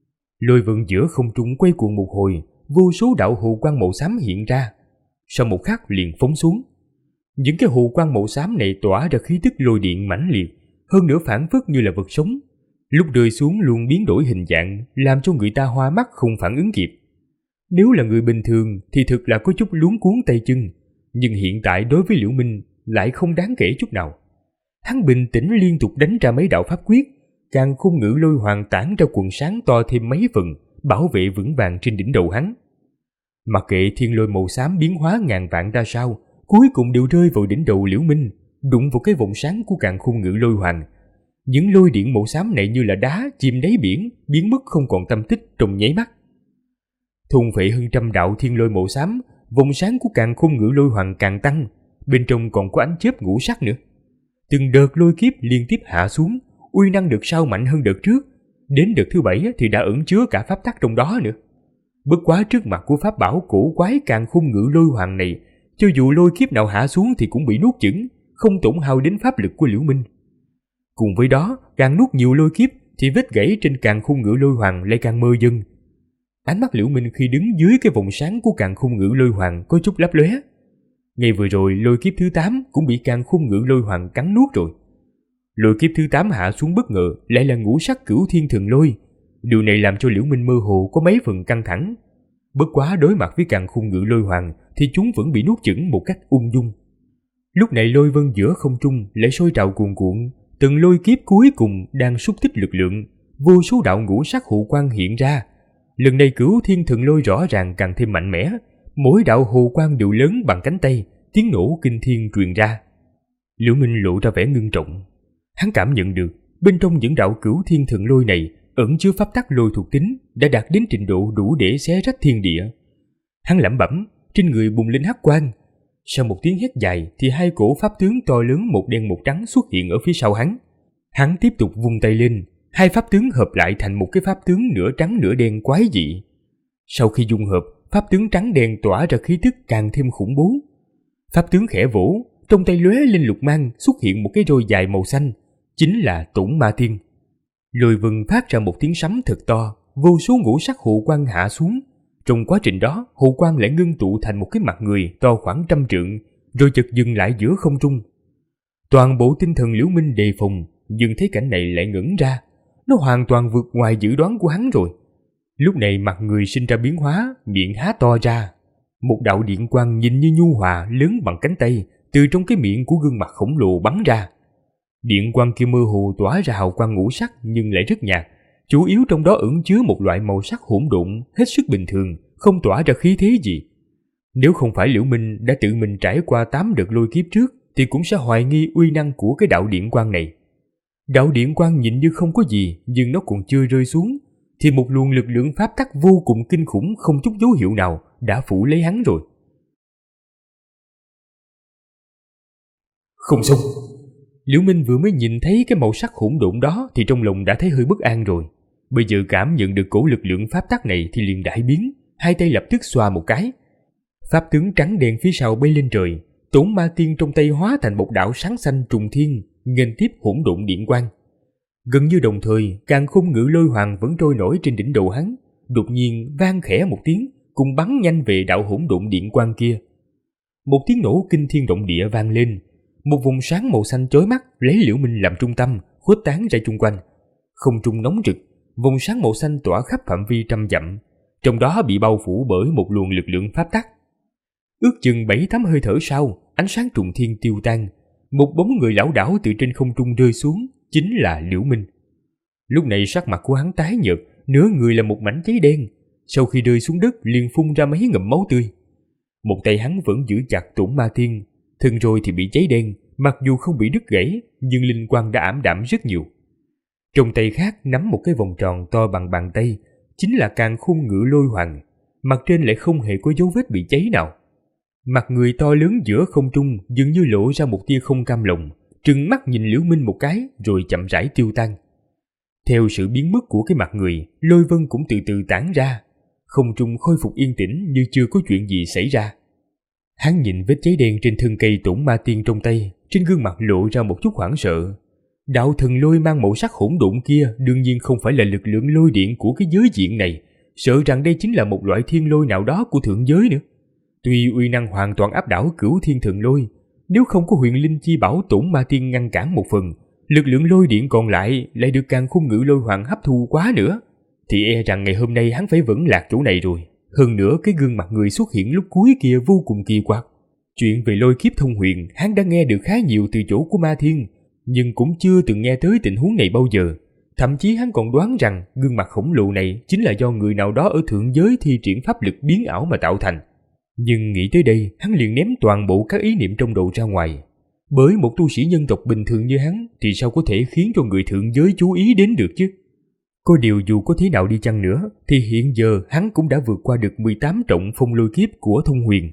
Lôi vân giữa không trung quay cuồng một hồi, vô số đạo hồ quang màu xám hiện ra, sau một khắc liền phóng xuống. Những cái hồ quang màu xám này tỏa ra khí tức lôi điện mãnh liệt, hơn nữa phảng phất như là vật sống. Lúc rơi xuống luôn biến đổi hình dạng, làm cho người ta hoa mắt không phản ứng kịp. Nếu là người bình thường thì thực là có chút luống cuống tay chân, nhưng hiện tại đối với Liễu Minh lại không đáng kể chút nào. Hắn bình tĩnh liên tục đánh ra mấy đạo pháp quyết, càng khung ngự lôi hoàng tản ra quần sáng to thêm mấy phần, bảo vệ vững vàng trên đỉnh đầu hắn. Mặc kệ thiên lôi màu xám biến hóa ngàn vạn ra sao, cuối cùng đều rơi vào đỉnh đầu Liễu Minh, đụng vào cái vòng sáng của càng khung ngự lôi hoàng. Những lôi điện màu xám này như là đá chìm đáy biển, biến mất không còn tâm tích trong nháy mắt. Thôn phệ hơn 100 đạo thiên lôi màu xám, vòng sáng của càng khung ngự lôi hoàng càng tăng, bên trong còn có ánh chớp ngũ sắc nữa. Từng đợt lôi kiếp liên tiếp hạ xuống, uy năng đợt sau mạnh hơn đợt trước, đến đợt thứ 7 thì đã ẩn chứa cả pháp tắc trong đó nữa. Bất quá trước mặt của pháp bảo cổ quái càng khung ngự lôi hoàng này, cho dù lôi kiếp nào hạ xuống thì cũng bị nuốt chửng, không tổn hao đến pháp lực của Liễu Minh. Cùng với đó, càng nuốt nhiều lôi kiếp thì vết gãy trên càng khung ngự lôi hoàng lại càng mơ dần. Ánh mắt Liễu Minh khi đứng dưới cái vòng sáng của càng khung ngự lôi hoàng có chút lấp lóe. Ngay vừa rồi lôi kiếp thứ 8 cũng bị càng khung ngự lôi hoàng cắn nuốt rồi. Lôi kiếp thứ 8 hạ xuống bất ngờ lại là ngũ sắc cửu thiên thần lôi. Điều này làm cho Liễu Minh mơ hồ có mấy phần căng thẳng. Bất quá đối mặt với càng khung ngự lôi hoàng thì chúng vẫn bị nuốt chửng một cách ung dung. Lúc này lôi vân giữa không trung lại sôi trào cuồn cuộn, từng lôi kiếp cuối cùng đang xúc tích lực lượng, vô số đạo ngũ sắc hộ quang hiện ra. Lần này cửu thiên thần lôi rõ ràng càng thêm mạnh mẽ, mỗi đạo hồ quang đều lớn bằng cánh tay, tiếng nổ kinh thiên truyền ra. Liễu Minh lộ ra vẻ ngưng trọng. Hắn cảm nhận được bên trong những đạo cửu thiên thần lôi này ẩn chứa pháp tắc lôi thuộc tính đã đạt đến trình độ đủ để xé rách thiên địa. Hắn lẩm bẩm, trên người bùng lên hắc quang. Sau một tiếng hét dài thì hai cổ pháp tướng to lớn một đen một trắng xuất hiện ở phía sau hắn. Hắn tiếp tục vung tay lên, hai pháp tướng hợp lại thành một cái pháp tướng nửa trắng nửa đen quái dị. Sau khi dung hợp, pháp tướng trắng đen tỏa ra khí tức càng thêm khủng bố. Pháp tướng khẽ vỗ, trong tay lóe lên lục mang xuất hiện một cái roi dài màu xanh, chính là Tổn Ma Tiên. Lôi vân phát ra một tiếng sấm thật to, vô số ngũ sắc hộ quang hạ xuống. Trong quá trình đó, hộ quang lại ngưng tụ thành một cái mặt người to khoảng 100 trượng, rồi chợt dừng lại giữa không trung. Toàn bộ tinh thần Liễu Minh đề phòng, nhưng thấy cảnh này lại ngẩn ra. Nó hoàn toàn vượt ngoài dự đoán của hắn rồi. Lúc này mặt người sinh ra biến hóa, miệng há to ra. Một đạo điện quang nhìn như nhu hòa lớn bằng cánh tay từ trong cái miệng của gương mặt khổng lồ bắn ra. Điện quang kia mơ hồ tỏa ra hào quang ngũ sắc nhưng lại rất nhạt, chủ yếu trong đó ẩn chứa một loại màu sắc hỗn độn hết sức bình thường, không tỏa ra khí thế gì. Nếu không phải Liễu Minh đã tự mình trải qua 8 đợt lôi kiếp trước thì cũng sẽ hoài nghi uy năng của cái đạo điện quang này. Đạo điện quang nhìn như không có gì, nhưng nó còn chưa rơi xuống thì một luồng lực lượng pháp tắc vô cùng kinh khủng không chút dấu hiệu nào đã phủ lấy hắn rồi. Không xong. Liễu Minh vừa mới nhìn thấy cái màu sắc hỗn độn đó thì trong lòng đã thấy hơi bất an rồi. Bây giờ cảm nhận được cổ lực lượng pháp tắc này thì liền đại biến, hai tay lập tức xoa một cái. Pháp tướng trắng đen phía sau bay lên trời, Tổn Ma Tiên trong tay hóa thành một đạo sáng xanh trùng thiên, nghênh tiếp hỗn độn điện quang. Gần như đồng thời, càn khôn ngự lôi hoàng vẫn trôi nổi trên đỉnh đầu hắn, đột nhiên vang khẽ một tiếng, cùng bắn nhanh về đạo hỗn độn điện quang kia. Một tiếng nổ kinh thiên động địa vang lên, một vùng sáng màu xanh chói mắt lấy Liễu Minh làm trung tâm, khuếch tán ra chung quanh. Không trung nóng rực, vùng sáng màu xanh tỏa khắp phạm vi 100 dặm, trong đó bị bao phủ bởi một luồng lực lượng pháp tắc. Ước chừng 7-8 hơi thở sau, ánh sáng trùng thiên tiêu tan, một bóng người lảo đảo từ trên không trung rơi xuống, chính là Liễu Minh. Lúc này sắc mặt của hắn tái nhợt, nửa người là một mảnh cháy đen, sau khi rơi xuống đất liền phun ra mấy ngụm máu tươi. Một tay hắn vẫn giữ chặt Tổn Ma Tiên, thân rồi thì bị cháy đen, mặc dù không bị đứt gãy, nhưng linh quang đã ảm đạm rất nhiều. Trong tay khác nắm một cái vòng tròn to bằng bàn tay, chính là càn khôn ngự lôi hoàng, mặt trên lại không hề có dấu vết bị cháy nào. Mặt người to lớn giữa không trung dường như lộ ra một tia không cam lòng, trừng mắt nhìn Liễu Minh một cái rồi chậm rãi tiêu tan. Theo sự biến mất của cái mặt người, lôi vân cũng từ từ tản ra, không trung khôi phục yên tĩnh như chưa có chuyện gì xảy ra. Hắn nhìn vết cháy đen trên thân cây Tổn Ma Tiên trong tay, trên gương mặt lộ ra một chút hoảng sợ. Đạo thần lôi mang màu sắc hỗn độn kia đương nhiên không phải là lực lượng lôi điện của cái giới diện này, sợ rằng đây chính là một loại thiên lôi nào đó của thượng giới nữa. Tuy uy năng hoàn toàn áp đảo Cửu Thiên Thần Lôi, nếu không có huyền linh chi bảo Tổn Ma Tiên ngăn cản một phần, lực lượng lôi điện còn lại được càn khôn ngự lôi hoàng hấp thu quá nữa, thì e rằng ngày hôm nay hắn phải vẫn lạc chỗ này rồi. Hơn nữa cái gương mặt người xuất hiện lúc cuối kia vô cùng kỳ quặc. Chuyện về lôi kiếp thông huyền hắn đã nghe được khá nhiều từ chỗ của Ma Thiên, nhưng cũng chưa từng nghe tới tình huống này bao giờ. Thậm chí hắn còn đoán rằng gương mặt khổng lồ này chính là do người nào đó ở thượng giới thi triển pháp lực biến ảo mà tạo thành. Nhưng nghĩ tới đây, hắn liền ném toàn bộ các ý niệm trong đầu ra ngoài. Bởi một tu sĩ nhân tộc bình thường như hắn thì sao có thể khiến cho người thượng giới chú ý đến được chứ? Có điều dù có thế nào đi chăng nữa thì hiện giờ hắn cũng đã vượt qua được 18 trọng phong lôi kiếp của thông huyền.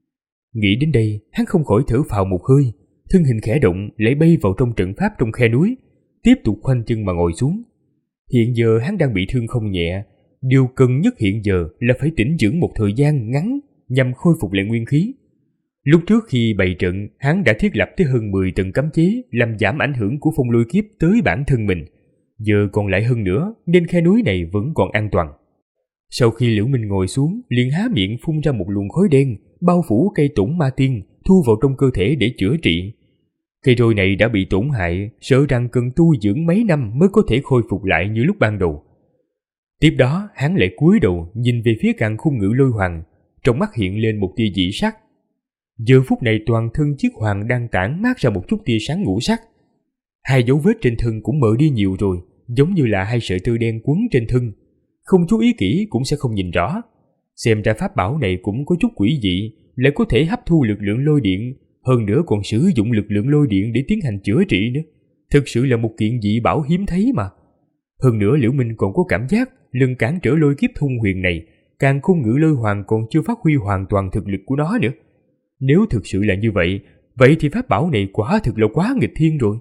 Nghĩ đến đây, hắn không khỏi thở phào một hơi, thân hình khẽ động lại bay vào trong trận pháp trong khe núi, tiếp tục khoanh chân mà ngồi xuống. Hiện giờ hắn đang bị thương không nhẹ, điều cần nhất hiện giờ là phải tĩnh dưỡng một thời gian ngắn nhằm khôi phục lại nguyên khí. Lúc trước khi bày trận, hắn đã thiết lập tới hơn 10 tầng cấm chế làm giảm ảnh hưởng của phong lôi kiếp tới bản thân mình. Giờ còn lại hơn nữa nên khe núi này vẫn còn an toàn. Sau khi Liễu Minh ngồi xuống, liền há miệng phun ra một luồng khói đen, bao phủ cây Tổn Ma Tiên, thu vào trong cơ thể để chữa trị. Cây roi này đã bị tổn hại, sợ rằng cần tu dưỡng mấy năm mới có thể khôi phục lại như lúc ban đầu. Tiếp đó, hắn lại cúi đầu nhìn về phía càn khôn ngự lôi hoàng, trong mắt hiện lên một tia dị sắc. Giờ phút này toàn thân chiếc hoàng đang tản mát ra một chút tia sáng ngũ sắc. Hai dấu vết trên thân cũng mờ đi nhiều rồi, giống như là hai sợi tơ đen quấn trên thân. Không chú ý kỹ cũng sẽ không nhìn rõ. Xem ra pháp bảo này cũng có chút quỷ dị, lại có thể hấp thu lực lượng lôi điện, hơn nữa còn sử dụng lực lượng lôi điện để tiến hành chữa trị nữa. Thực sự là một kiện dị bảo hiếm thấy mà. Hơn nữa Liễu Minh còn có cảm giác lần cản trở lôi kiếp thông huyền này, càn khôn ngự lôi hoàng còn chưa phát huy hoàn toàn thực lực của nó nữa. Nếu thực sự là như vậy, vậy thì pháp bảo này quả thực là quá nghịch thiên rồi.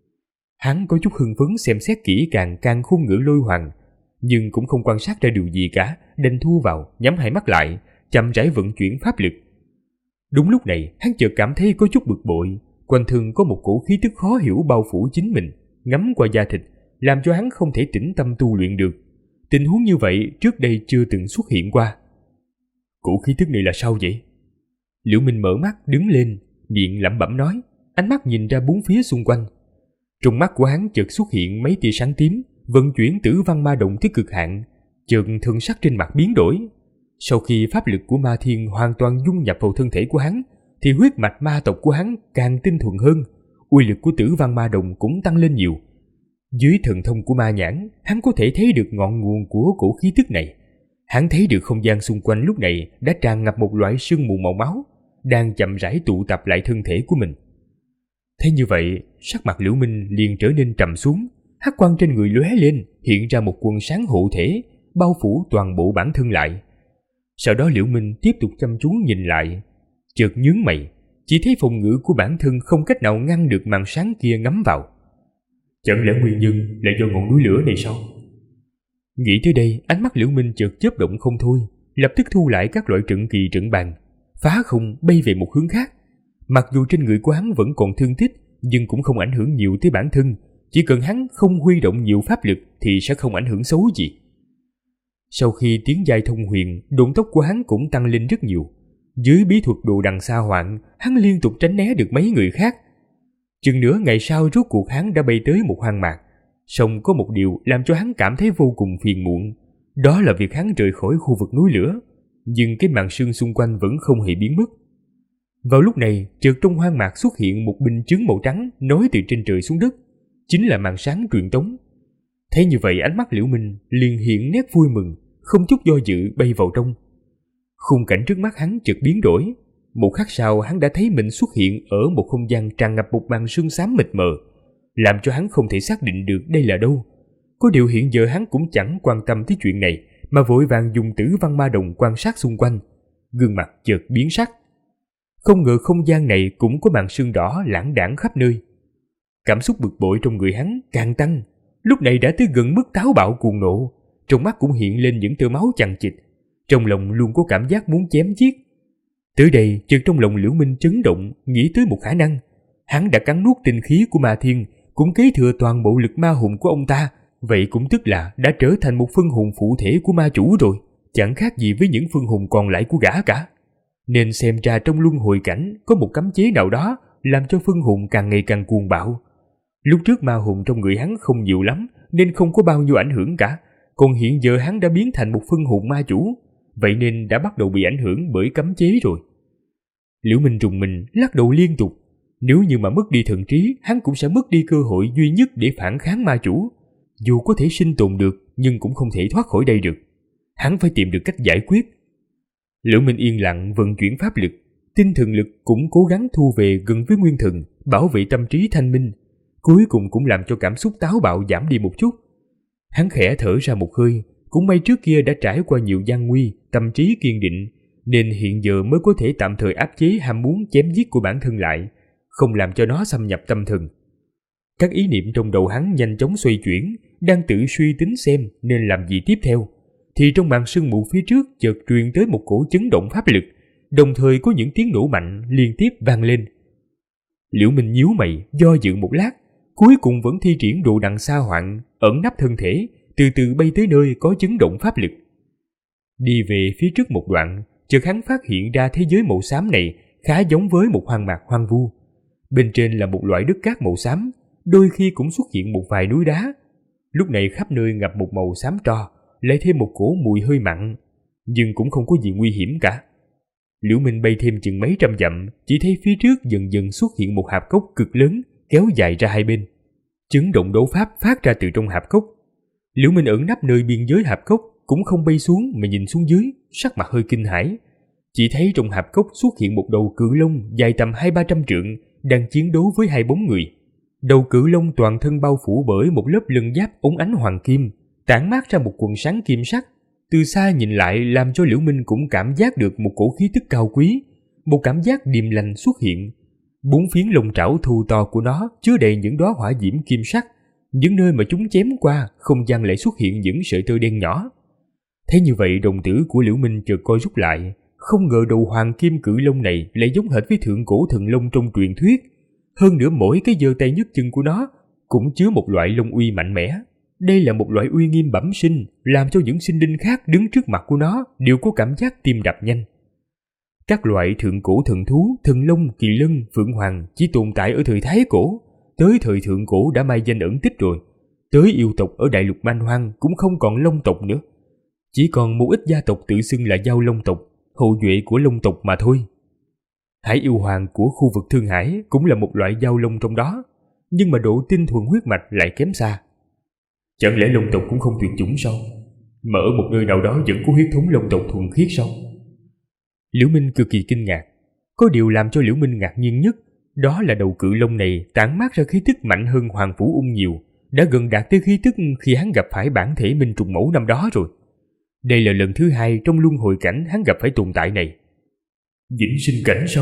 Hắn có chút hưng phấn xem xét kỹ càng càn khôn ngự lôi hoàng, nhưng cũng không quan sát ra điều gì cả, đành thu vào, nhắm hai mắt lại, chậm rãi vận chuyển pháp lực. Đúng lúc này, hắn chợt cảm thấy có chút bực bội, quanh thân có một cổ khí tức khó hiểu bao phủ chính mình, ngắm qua da thịt, làm cho hắn không thể tĩnh tâm tu luyện được. Tình huống như vậy trước đây chưa từng xuất hiện qua. Cổ khí tức này là sao vậy? Liễu Minh mở mắt đứng lên, miệng lẩm bẩm nói, ánh mắt nhìn ra bốn phía xung quanh. Trong mắt của hắn chợt xuất hiện mấy tia sáng tím, vận chuyển Tử Văn Ma Đồng tới cực hạn, chợt thần sắc trên mặt biến đổi. Sau khi pháp lực của Ma Thiên hoàn toàn dung nhập vào thân thể của hắn, thì huyết mạch ma tộc của hắn càng tinh thuần hơn, uy lực của Tử Văn Ma Đồng cũng tăng lên nhiều. Dưới thần thông của ma nhãn, hắn có thể thấy được ngọn nguồn của cổ khí tức này. Hắn thấy được không gian xung quanh lúc này đã tràn ngập một loại sương mù màu máu, đang chậm rãi tụ tập lại thân thể của mình. Thế như vậy, sắc mặt Liễu Minh liền trở nên trầm xuống, hắc quang trên người lóe lên, hiện ra một quần sáng hộ thể, bao phủ toàn bộ bản thân lại. Sau đó Liễu Minh tiếp tục chăm chú nhìn lại, chợt nhướng mày, chỉ thấy phòng ngự của bản thân không cách nào ngăn được màn sáng kia ngắm vào. Chẳng lẽ nguyên nhân là do ngọn núi lửa này sao? Nghĩ tới đây, ánh mắt Liễu Minh chợt chớp động không thôi, lập tức thu lại các loại trận kỳ trận bàn, phá không bay về một hướng khác. Mặc dù trên người của hắn vẫn còn thương tích, nhưng cũng không ảnh hưởng nhiều tới bản thân, chỉ cần hắn không huy động nhiều pháp lực thì sẽ không ảnh hưởng xấu gì. Sau khi tiến giai thông huyền, độn tốc của hắn cũng tăng lên rất nhiều. Dưới bí thuật đồ đằng xa hoạn, hắn liên tục tránh né được mấy người khác. Chừng nửa ngày sau rốt cuộc hắn đã bay tới một hoang mạc. Song có một điều làm cho hắn cảm thấy vô cùng phiền muộn, đó là việc hắn rời khỏi khu vực núi lửa, nhưng cái màn sương xung quanh vẫn không hề biến mất. Vào lúc này, chợt trong hoang mạc xuất hiện một bình chướng màu trắng nối từ trên trời xuống đất, chính là màn sáng truyền tống. Thấy như vậy, ánh mắt Liễu Minh liền hiện nét vui mừng, không chút do dự bay vào trong. Khung cảnh trước mắt hắn chợt biến đổi. Một khắc sau, hắn đã thấy mình xuất hiện ở một không gian tràn ngập một màn sương xám mịt mờ, làm cho hắn không thể xác định được đây là đâu. Có điều hiện giờ hắn cũng chẳng quan tâm tới chuyện này, mà vội vàng dùng Tử Văn Ma Đồng quan sát xung quanh. Gương mặt chợt biến sắc. Không ngờ không gian này cũng có màn sương đỏ lãng đãng khắp nơi. Cảm xúc bực bội trong người hắn càng tăng, lúc này đã tới gần mức táo bạo cuồng nộ, trong mắt cũng hiện lên những tia máu chằng chịt, trong lòng luôn có cảm giác muốn chém giết. Tới đây, chợt trong lòng Liễu Minh chấn động, nghĩ tới một khả năng. Hắn đã cắn nuốt tinh khí của Ma Thiên, cũng kế thừa toàn bộ lực ma hồn của ông ta, vậy cũng tức là đã trở thành một phân hồn phụ thể của ma chủ rồi, chẳng khác gì với những phân hồn còn lại của gã cả. Nên xem ra trong luân hồi cảnh có một cấm chế nào đó làm cho phân hồn càng ngày càng cuồng bạo. Lúc trước ma hồn trong người hắn không nhiều lắm nên không có bao nhiêu ảnh hưởng cả, còn hiện giờ hắn đã biến thành một phân hồn ma chủ, vậy nên đã bắt đầu bị ảnh hưởng bởi cấm chế rồi. Liễu Minh rùng mình lắc đầu liên tục. Nếu như mà mất đi thần trí, hắn cũng sẽ mất đi cơ hội duy nhất để phản kháng ma chủ. Dù có thể sinh tồn được, nhưng cũng không thể thoát khỏi đây được. Hắn phải tìm được cách giải quyết. Liễu Minh yên lặng vận chuyển pháp lực, tinh thần lực cũng cố gắng thu về gần với nguyên thần, bảo vệ tâm trí thanh minh. Cuối cùng cũng làm cho cảm xúc táo bạo giảm đi một chút. Hắn khẽ thở ra một hơi, cũng may trước kia đã trải qua nhiều gian nguy, tâm trí kiên định, nên hiện giờ mới có thể tạm thời áp chế ham muốn chém giết của bản thân lại, không làm cho nó xâm nhập tâm thần. Các ý niệm trong đầu hắn nhanh chóng xoay chuyển, đang tự suy tính xem nên làm gì tiếp theo, thì trong màn sương mù phía trước chợt truyền tới một cổ chấn động pháp lực, đồng thời có những tiếng nổ mạnh liên tiếp vang lên. Liễu Minh nhíu mày, do dự một lát, cuối cùng vẫn thi triển đồ đằng xa hoạn, ẩn nấp thân thể, từ từ bay tới nơi có chấn động pháp lực. Đi về phía trước một đoạn, chợt hắn phát hiện ra thế giới màu xám này khá giống với một hoang mạc hoang vu. Bên trên là một loại đất cát màu xám, đôi khi cũng xuất hiện một vài núi đá. Lúc này khắp nơi ngập một màu xám tro, lại thêm một cổ mùi hơi mặn, nhưng cũng không có gì nguy hiểm cả. Liễu Minh bay thêm chừng mấy trăm dặm, chỉ thấy phía trước dần dần xuất hiện một hạp cốc cực lớn, kéo dài ra hai bên. Chấn động đấu pháp phát ra từ trong hạp cốc. Liễu Minh ẩn nấp nơi biên giới hạp cốc, cũng không bay xuống mà nhìn xuống dưới, sắc mặt hơi kinh hãi. Chỉ thấy trong hạp cốc xuất hiện một đầu cự long dài tầm 200-300 trượng, đang chiến đấu với hai bóng người. Đầu cự long toàn thân bao phủ bởi một lớp lân giáp óng ánh hoàng kim, tản mát ra một quần sáng kim sắc. Từ xa nhìn lại làm cho Liễu Minh cũng cảm giác được một cổ khí tức cao quý, một cảm giác điềm lành xuất hiện. Bốn phiến lông trảo thù to của nó chứa đầy những đóa hỏa diễm kim sắc, những nơi mà chúng chém qua, không gian lại xuất hiện những sợi tơ đen nhỏ. Thấy như vậy, đồng tử của Liễu Minh chợt co rút lại, không ngờ đầu hoàng kim cự long này lại giống hệt với thượng cổ thần long trong truyền thuyết. Hơn nữa mỗi cái giơ tay nhấc chân của nó cũng chứa một loại long uy mạnh mẽ. Đây là một loại uy nghiêm bẩm sinh, làm cho những sinh linh khác đứng trước mặt của nó đều có cảm giác tim đập nhanh. Các loại thượng cổ thần thú, thần long, kỳ lân, phượng hoàng chỉ tồn tại ở thời Thái Cổ, tới thời Thượng Cổ đã mai danh ẩn tích rồi. Tới yêu tộc ở đại lục Man Hoang cũng không còn long tộc nữa. Chỉ còn một ít gia tộc tự xưng là Giao Long tộc, hậu duệ của long tộc mà thôi. Hải yêu hoàng của khu vực Thương Hải cũng là một loại giao long trong đó, nhưng mà độ tinh thuần huyết mạch lại kém xa. Chẳng lẽ long tộc cũng không tuyệt chủng sao? Mà ở một nơi nào đó vẫn có huyết thống long tộc thuần khiết sao? Liễu Minh cực kỳ kinh ngạc. Có điều làm cho Liễu Minh ngạc nhiên nhất, đó là đầu cự long này tản mát ra khí tức mạnh hơn Hoàng Phủ Ung nhiều, đã gần đạt tới khí tức khi hắn gặp phải bản thể Minh Trùng Mẫu năm đó rồi. Đây là lần thứ 2 trong luân hồi cảnh hắn gặp phải tồn tại này. Vĩnh sinh cảnh sao?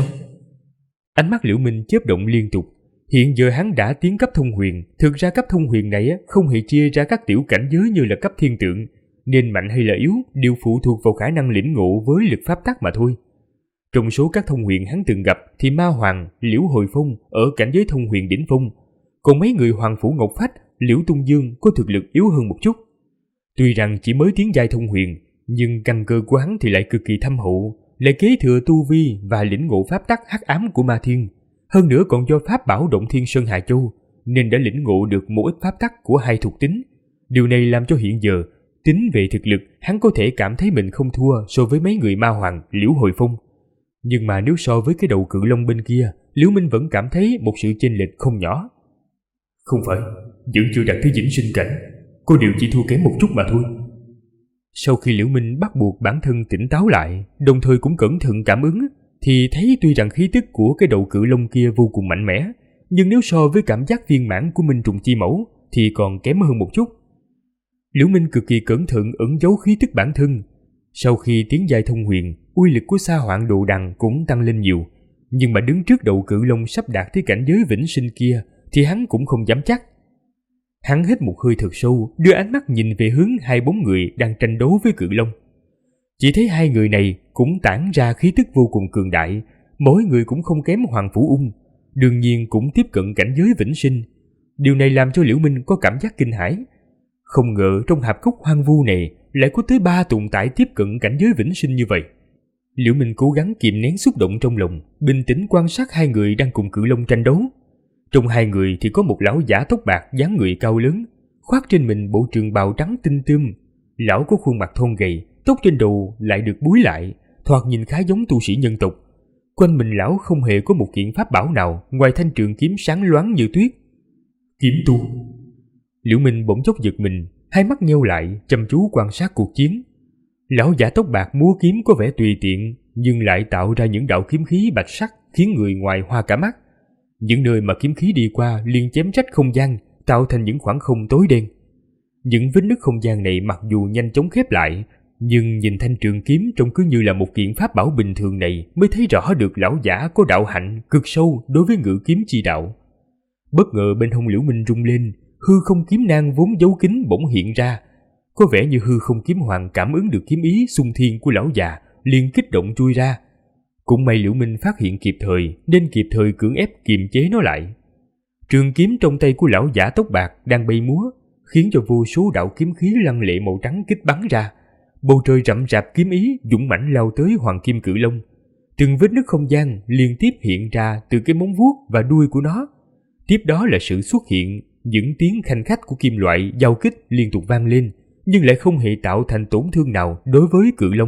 Ánh mắt Liễu Minh chớp động liên tục. Hiện giờ hắn đã tiến cấp thông huyền. Thực ra cấp thông huyền này không hề chia ra các tiểu cảnh giới như là cấp thiên tượng, nên mạnh hay là yếu đều phụ thuộc vào khả năng lĩnh ngộ với lực pháp tắc mà thôi. Trong số các thông huyền hắn từng gặp thì Ma Hoàng, Liễu Hồi Phong ở cảnh giới thông huyền đỉnh phong, còn mấy người Hoàng Phủ Ngọc Phách, Liễu Tung Dương có thực lực yếu hơn một chút. Tuy rằng chỉ mới tiến giai thông huyền, nhưng căn cơ của hắn thì lại cực kỳ thâm hậu, lại kế thừa tu vi và lĩnh ngộ pháp tắc hắc ám của Ma Thiên, hơn nữa còn do pháp bảo Động Thiên Sơn Hà Châu, nên đã lĩnh ngộ được một ít pháp tắc của hai thuộc tính. Điều này làm cho hiện giờ tính về thực lực hắn có thể cảm thấy mình không thua so với mấy người Ma Hoàng, Liễu Hồi Phong. Nhưng mà nếu so với cái đầu cự long bên kia, Liễu Minh vẫn cảm thấy một sự chênh lệch không nhỏ. Không phải, vẫn chưa đạt tới vĩnh sinh cảnh, có điều chỉ thua kém một chút mà thôi. Sau khi Liễu Minh bắt buộc bản thân tỉnh táo lại, đồng thời cũng cẩn thận cảm ứng, thì thấy tuy rằng khí tức của cái đầu cự long kia vô cùng mạnh mẽ, nhưng nếu so với cảm giác viên mãn của Minh Trùng Chi Mẫu thì còn kém hơn một chút. Liễu Minh cực kỳ cẩn thận ẩn giấu khí tức bản thân. Sau khi tiến giai thông huyền, uy lực của Sa Hoạn Đồ Đằng cũng tăng lên nhiều, nhưng mà đứng trước đầu cự long sắp đạt tới cảnh giới vĩnh sinh kia thì hắn cũng không dám chắc. Hắn hít một hơi thật sâu, đưa ánh mắt nhìn về hướng hai bóng người đang tranh đấu với cự long. Chỉ thấy hai người này cũng tản ra khí tức vô cùng cường đại, mỗi người cũng không kém Hoàng Phủ Ung, đương nhiên cũng tiếp cận cảnh giới vĩnh sinh. Điều này làm cho Liễu Minh có cảm giác kinh hãi. Không ngờ trong hạp cốc hoang vu này lại có tới 3 tồn tại tiếp cận cảnh giới vĩnh sinh như vậy. Liễu Minh cố gắng kìm nén xúc động trong lòng, bình tĩnh quan sát hai người đang cùng cự long tranh đấu. Trong hai người thì có một lão giả tóc bạc dáng người cao lớn, khoác trên mình bộ trường bào trắng tinh tươm. Lão có khuôn mặt thon gầy, tóc trên đầu lại được búi lại, thoạt nhìn khá giống tu sĩ nhân tộc. Quanh mình lão không hề có một kiện pháp bảo nào ngoài thanh trường kiếm sáng loáng như tuyết. Kiếm tu. Liễu Minh bỗng chốc giật mình, hai mắt nheo lại, chăm chú quan sát cuộc chiến. Lão giả tóc bạc múa kiếm có vẻ tùy tiện, nhưng lại tạo ra những đạo kiếm khí bạch sắc khiến người ngoài hoa cả mắt. Những nơi mà kiếm khí đi qua liền chém rách không gian, tạo thành những khoảng không tối đen. Những vết nứt không gian này mặc dù nhanh chóng khép lại, nhưng nhìn thanh trường kiếm trông cứ như là một kiện pháp bảo bình thường này mới thấy rõ được lão giả có đạo hạnh cực sâu đối với ngự kiếm chi đạo. Bất ngờ bên hông Liễu Minh rung lên, hư không kiếm nang vốn giấu kín bỗng hiện ra. Có vẻ như hư không kiếm hoàng cảm ứng được kiếm ý xung thiên của lão già, liền kích động chui ra. Cũng may Liễu Minh phát hiện kịp thời nên kịp thời cưỡng ép kiềm chế nó lại. Trường kiếm trong tay của lão giả tóc bạc đang bay múa, khiến cho vô số đạo kiếm khí lăng lệ màu trắng kích bắn ra. Bầu trời rậm rạp kiếm ý dũng mãnh lao tới hoàng kim cự long. Từng vết nứt không gian liên tiếp hiện ra từ cái móng vuốt và đuôi của nó. Tiếp đó là sự xuất hiện những tiếng khanh khách của kim loại giao kích liên tục vang lên, nhưng lại không hề tạo thành tổn thương nào đối với cự long.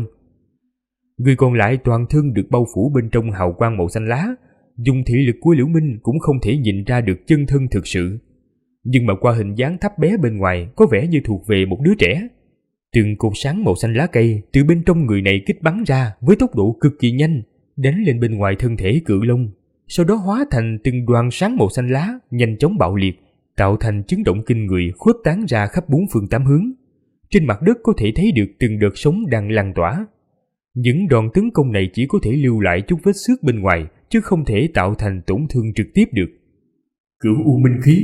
Người còn lại toàn thân được bao phủ bên trong hào quang màu xanh lá, dùng thị lực của Liễu Minh cũng không thể nhìn ra được chân thân thực sự. Nhưng mà qua hình dáng thấp bé bên ngoài có vẻ như thuộc về một đứa trẻ. Từng cột sáng màu xanh lá cây từ bên trong người này kích bắn ra với tốc độ cực kỳ nhanh, đánh lên bên ngoài thân thể cự long, sau đó hóa thành từng đoàn sáng màu xanh lá nhanh chóng bạo liệt, tạo thành chấn động kinh người khuếch tán ra khắp bốn phương tám hướng. Trên mặt đất có thể thấy được từng đợt sóng đang lan tỏa. Những đòn tấn công này chỉ có thể lưu lại chút vết xước bên ngoài, chứ không thể tạo thành tổn thương trực tiếp được. Cửu U Minh Khí.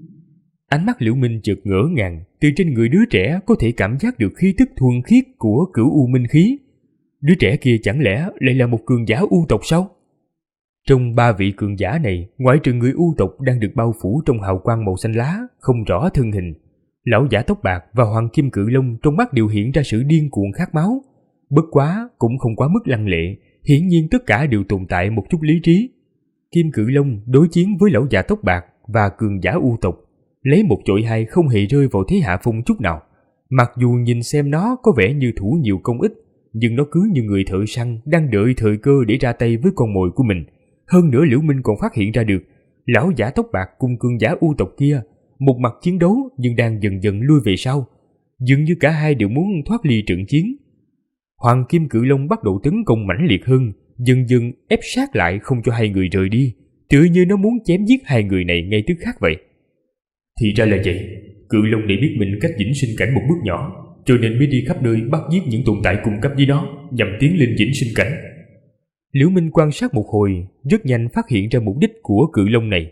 Ánh mắt Liễu Minh chợt ngỡ ngàng, từ trên người đứa trẻ có thể cảm giác được khí tức thuần khiết của Cửu U Minh Khí. Đứa trẻ kia chẳng lẽ lại là một cường giả U tộc sao? Trong ba vị cường giả này, ngoại trừ người U tộc đang được bao phủ trong hào quang màu xanh lá, không rõ thân hình, lão giả tóc bạc và hoàng kim cự long trong mắt đều hiện ra sự điên cuồng khát máu. Bất quá cũng không quá mức lăng lệ, hiển nhiên tất cả đều tồn tại một chút lý trí. Kim cự long đối chiến với lão giả tóc bạc và cường giả U tộc, lấy một chọi hai không hề rơi vào thế hạ phong chút nào. Mặc dù nhìn xem nó có vẻ như thủ nhiều công ích, nhưng nó cứ như người thợ săn đang đợi thời cơ để ra tay với con mồi của mình. Hơn nữa Liễu Minh còn phát hiện ra được, lão giả tóc bạc cùng cường giả U tộc kia một mặt chiến đấu nhưng đang dần dần lui về sau, dường như cả hai đều muốn thoát ly trận chiến. Hoàng kim cự long bắt đầu tấn công mãnh liệt hơn, dần dần ép sát lại không cho hai người rời đi, tựa như nó muốn chém giết hai người này ngay tức khắc vậy. Thì ra là vậy, cự long này biết mình cách vĩnh sinh cảnh một bước nhỏ, cho nên mới đi khắp nơi bắt giết những tồn tại cùng cấp với nó, nhằm tiến lên vĩnh sinh cảnh. Liễu Minh quan sát một hồi, rất nhanh phát hiện ra mục đích của cự long này.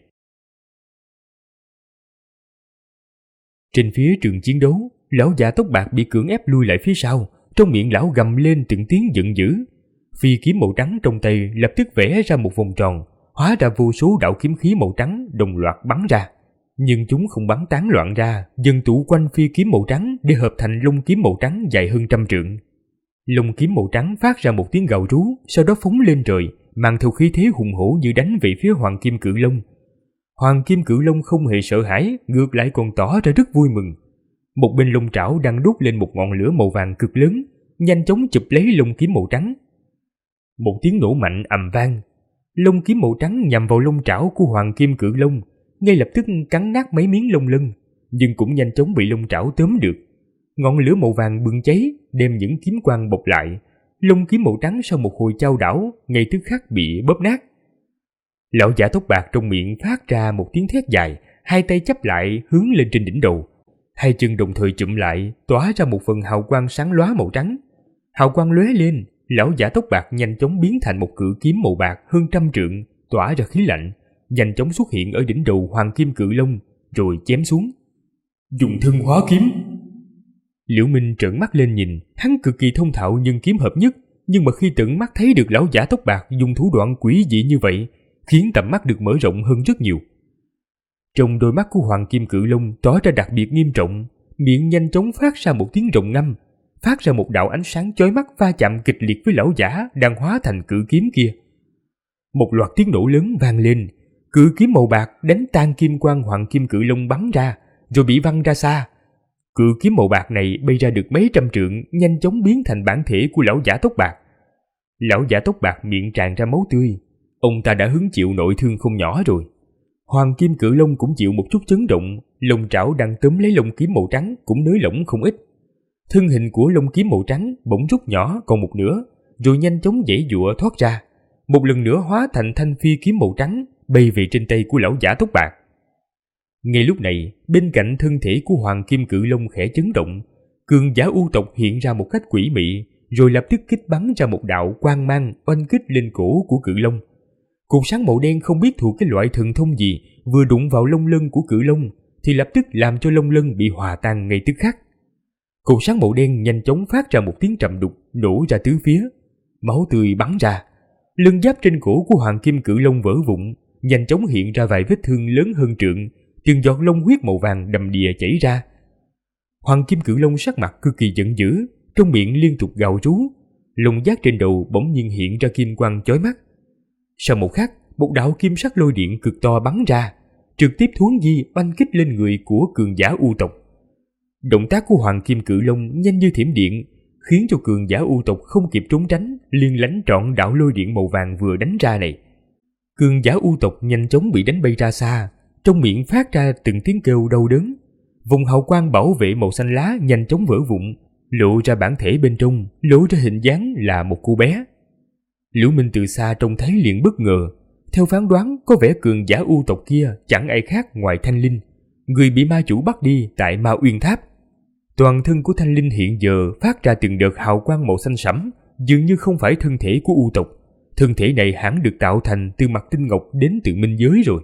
Trên phía trường chiến đấu, lão già tóc bạc bị cưỡng ép lui lại phía sau, trong miệng lão gầm lên từng tiếng giận dữ. Phi kiếm màu trắng trong tay lập tức vẽ ra một vòng tròn, hóa ra vô số đạo kiếm khí màu trắng đồng loạt bắn ra. Nhưng chúng không bắn tán loạn ra, dần tụ quanh phi kiếm màu trắng để hợp thành lông kiếm màu trắng dài hơn 100 trượng. Lông kiếm màu trắng phát ra một tiếng gào rú, sau đó phóng lên trời, mang theo khí thế hùng hổ như đánh về phía hoàng kim cự long. Hoàng kim cự long không hề sợ hãi, ngược lại còn tỏ ra rất vui mừng. Một bên lông trảo đang đốt lên một ngọn lửa màu vàng cực lớn, nhanh chóng chụp lấy lông kiếm màu trắng. Một tiếng nổ mạnh ầm vang, lông kiếm màu trắng nhằm vào lông trảo của hoàng kim cự long, ngay lập tức cắn nát mấy miếng lông lân, nhưng cũng nhanh chóng bị lông trảo tóm được. Ngọn lửa màu vàng bừng cháy, đem những kiếm quang bọc lại. Lông kiếm màu trắng sau một hồi chao đảo, ngay tức khắc bị bóp nát. Lão giả tóc bạc trong miệng phát ra một tiếng thét dài, hai tay chắp lại hướng lên trên đỉnh đầu. Hai chân đồng thời chụm lại, tỏa ra một phần hào quang sáng lóa màu trắng. Hào quang lóe lên, lão giả tóc bạc nhanh chóng biến thành một cự kiếm màu bạc hơn 100 trượng, tỏa ra khí lạnh, nhanh chóng xuất hiện ở đỉnh đầu hoàng kim cự long, rồi chém xuống. Dùng thân hóa kiếm. Liễu Minh trợn mắt lên nhìn, hắn cực kỳ thông thạo nhưng kiếm hợp nhất, nhưng mà khi tận mắt thấy được lão giả tóc bạc dùng thủ đoạn quỷ dị như vậy, khiến tầm mắt được mở rộng hơn rất nhiều. Trong đôi mắt của hoàng kim cự long tỏ ra đặc biệt nghiêm trọng, miệng nhanh chóng phát ra một tiếng rồng ngâm, phát ra một đạo ánh sáng chói mắt va chạm kịch liệt với lão giả đang hóa thành cự kiếm kia. Một loạt tiếng nổ lớn vang lên, cự kiếm màu bạc đánh tan kim quang hoàng kim cự long bắn ra, rồi bị văng ra xa. Cự kiếm màu bạc này bay ra được mấy trăm trượng, nhanh chóng biến thành bản thể của lão giả tóc bạc. Lão giả tóc bạc miệng tràn ra máu tươi, ông ta đã hứng chịu nội thương không nhỏ rồi. Hoàng kim cự long cũng chịu một chút chấn động, lông trảo đang túm lấy lông kiếm màu trắng cũng nới lỏng không ít. Thân hình của lông kiếm màu trắng bỗng rút nhỏ còn một nửa, rồi nhanh chóng giãy giụa thoát ra, một lần nữa hóa thành thanh phi kiếm màu trắng bay về trên tay của lão giả tóc bạc. Ngay lúc này, bên cạnh thân thể của hoàng kim cự long khẽ chấn động, cường giả U tộc hiện ra một cách quỷ mị, rồi lập tức kích bắn ra một đạo quang mang oanh kích lên cổ của cự long. Cột sáng màu đen không biết thuộc cái loại thần thông gì, vừa đụng vào lông lân của cự long thì lập tức làm cho lông lân bị hòa tan ngay tức khắc. Cột sáng màu đen nhanh chóng phát ra một tiếng trầm đục, nổ ra tứ phía, máu tươi bắn ra. Lân giáp trên cổ của hoàng kim cự long vỡ vụn, nhanh chóng hiện ra vài vết thương lớn hơn trượng, từng giọt lông huyết màu vàng đầm đìa chảy ra. Hoàng kim cự long sắc mặt cực kỳ giận dữ, trong miệng liên tục gào rú, lông giác trên đầu bỗng nhiên hiện ra kim quang chói mắt. Sau một khắc, một đạo kim sắc lôi điện cực to bắn ra, trực tiếp thuấn di oanh kích lên người của cường giả U tộc. Động tác của hoàng kim cự long nhanh như thiểm điện, khiến cho cường giả U tộc không kịp trốn tránh, liền lánh trọn đạo lôi điện màu vàng vừa đánh ra này. Cường giả U tộc nhanh chóng bị đánh bay ra xa, trong miệng phát ra từng tiếng kêu đau đớn. Vùng hào quang bảo vệ màu xanh lá nhanh chóng vỡ vụn, lộ ra bản thể bên trong, lộ ra hình dáng là một cô bé. Liễu Minh từ xa trông thấy liền bất ngờ, theo phán đoán có vẻ cường giả U tộc kia chẳng ai khác ngoài Thanh Linh, người bị ma chủ bắt đi tại Ma Uyên Tháp. Toàn thân của Thanh Linh hiện giờ phát ra từng đợt hào quang màu xanh sẫm, dường như không phải thân thể của U tộc. Thân thể này hẳn được tạo thành từ mặt tinh ngọc đến từ minh giới rồi.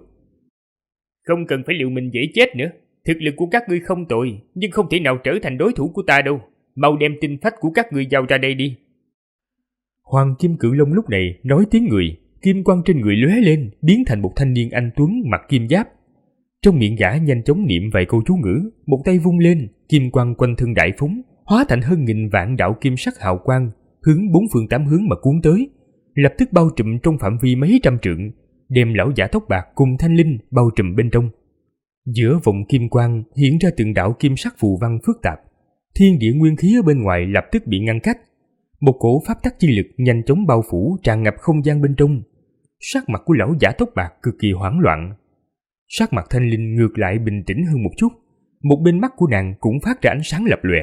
Không cần phải liệu mình dễ chết nữa. Thực lực của các ngươi không tồi, nhưng không thể nào trở thành đối thủ của ta đâu. Mau đem tinh phách của các ngươi giao ra đây đi. Hoàng kim cự long lúc này nói tiếng người, kim quang trên người lóe lên, biến thành một thanh niên anh tuấn mặc kim giáp. Trong miệng gã nhanh chóng niệm vài câu chú ngữ, một tay vung lên, kim quang quanh thân đại phóng, hóa thành hơn nghìn vạn đạo kim sắc hào quang, hướng bốn phương tám hướng mà cuốn tới, lập tức bao trùm trong phạm vi mấy trăm trượng, đem lão giả tóc bạc cùng Thanh Linh bao trùm bên trong. Giữa vòng kim quang hiện ra từng đạo kim sắc phù văn phức tạp, thiên địa nguyên khí ở bên ngoài lập tức bị ngăn cách. Một cổ pháp tắc chi lực nhanh chóng bao phủ tràn ngập không gian bên trong. Sắc mặt của lão giả tóc bạc cực kỳ hoảng loạn. Sắc mặt Thanh Linh ngược lại bình tĩnh hơn một chút, một bên mắt của nàng cũng phát ra ánh sáng lập lòe.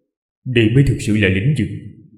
Đây mới thực sự là lĩnh vực.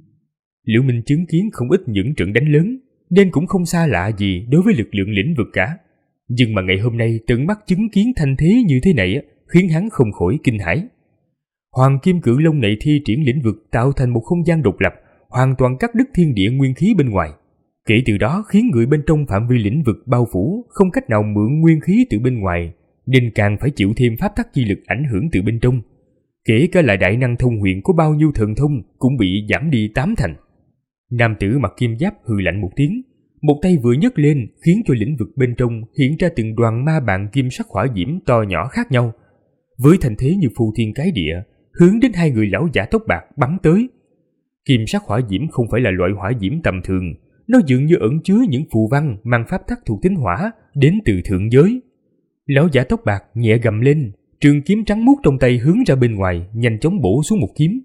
Liễu Minh chứng kiến không ít những trận đánh lớn, nên cũng không xa lạ gì đối với lực lượng lĩnh vực cả. Nhưng mà ngày hôm nay tận mắt chứng kiến thanh thế như thế này khiến hắn không khỏi kinh hãi. Hoàng kim cự long này thi triển lĩnh vực tạo thành một không gian độc lập, hoàn toàn cắt đứt thiên địa nguyên khí bên ngoài. Kể từ đó khiến người bên trong phạm vi lĩnh vực bao phủ không cách nào mượn nguyên khí từ bên ngoài, nên càng phải chịu thêm pháp tắc chi lực ảnh hưởng từ bên trong. Kể cả là đại năng thông huyền có bao nhiêu thần thông cũng bị giảm đi 8 thành. Nam tử mặc kim giáp hừ lạnh một tiếng, một tay vừa nhấc lên khiến cho lĩnh vực bên trong hiện ra từng đoàn ma bạn kim sắc hỏa diễm to nhỏ khác nhau, với thành thế như phù thiên cái địa, hướng đến hai người lão giả tóc bạc bắn tới. Kim sắc hỏa diễm không phải là loại hỏa diễm tầm thường, nó dường như ẩn chứa những phù văn mang pháp tắc thuộc tính hỏa đến từ thượng giới. Lão giả tóc bạc nhẹ gầm lên, trường kiếm trắng muốt trong tay hướng ra bên ngoài, nhanh chóng bổ xuống một kiếm.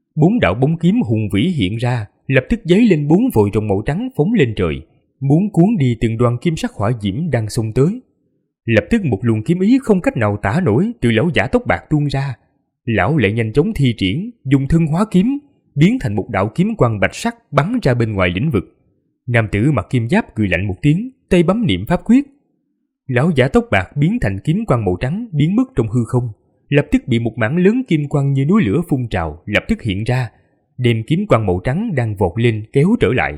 4 đạo bóng kiếm hùng vĩ hiện ra, lập tức giấy lên 4 vòi rồng màu trắng phóng lên trời, muốn cuốn đi từng đoàn kim sắc hỏa diễm đang xông tới. Lập tức một luồng kiếm ý không cách nào tả nổi từ lão giả tóc bạc tuôn ra. Lão lại nhanh chóng thi triển, dùng thân hóa kiếm, biến thành một đạo kiếm quang bạch sắc bắn ra bên ngoài lĩnh vực. Nam tử mặc kim giáp cười lạnh một tiếng, tay bấm niệm pháp quyết. Lão giả tóc bạc biến thành kiếm quang màu trắng biến mất trong hư không, lập tức bị một mảng lớn kim quang như núi lửa phun trào lập tức hiện ra, đem kiếm quang màu trắng đang vọt lên kéo trở lại.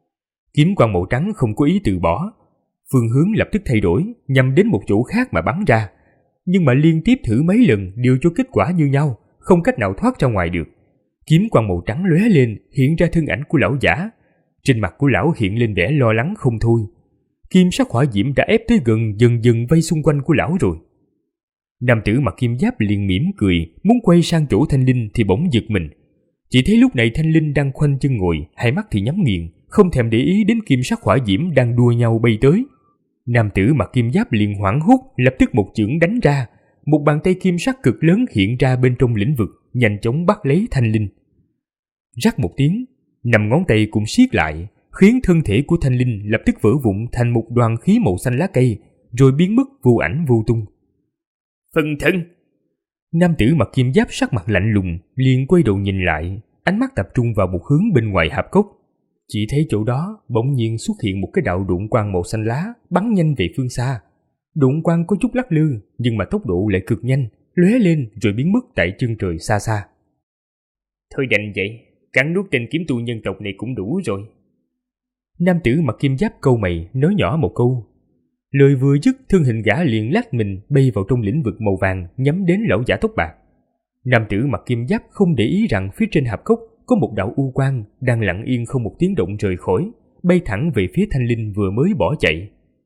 Kiếm quang màu trắng không có ý từ bỏ, phương hướng lập tức thay đổi nhằm đến một chỗ khác mà bắn ra, nhưng mà liên tiếp thử mấy lần đều cho kết quả như nhau, không cách nào thoát ra ngoài được. Kiếm quang màu trắng lóe lên hiện ra thân ảnh của lão giả, trên mặt của lão hiện lên vẻ lo lắng không thôi. Kim sắc hỏa diễm đã ép tới gần, dần dần vây xung quanh của lão rồi. Nam tử mặc kim giáp liền mỉm cười, muốn quay sang chỗ Thanh Linh thì bỗng giật mình. Chỉ thấy lúc này Thanh Linh đang khoanh chân ngồi, hai mắt thì nhắm nghiền, không thèm để ý đến kim sắc hỏa diễm đang đua nhau bay tới. Nam tử mặc kim giáp liền hoảng hốt, lập tức một chưởng đánh ra, một bàn tay kim sắc cực lớn hiện ra bên trong lĩnh vực, nhanh chóng bắt lấy Thanh Linh. Rắc một tiếng, 5 ngón tay cũng siết lại, khiến thân thể của Thanh Linh lập tức vỡ vụn thành một đoàn khí màu xanh lá cây, rồi biến mất vô ảnh vô tung. Phân thân! Nam tử mặc kim giáp sắc mặt lạnh lùng, liền quay đầu nhìn lại, ánh mắt tập trung vào một hướng bên ngoài hạp cốc. Chỉ thấy chỗ đó bỗng nhiên xuất hiện một cái đạo độn quang màu xanh lá bắn nhanh về phương xa. Độn quang có chút lắc lư, nhưng mà tốc độ lại cực nhanh, lóe lên rồi biến mất tại chân trời xa xa. Thôi đành vậy, cắn nuốt tên kiếm tu nhân tộc này cũng đủ rồi. Nam tử mặc kim giáp cau mày nói nhỏ một câu. Lời vừa dứt, thân hình gã liền lách mình bay vào trong lĩnh vực màu vàng, nhắm đến lão giả tóc bạc. Nam tử mặc kim giáp không để ý rằng phía trên hạp cốc có một đạo u quang đang lặng yên không một tiếng động rời khỏi, bay thẳng về phía Thanh Linh vừa mới bỏ chạy.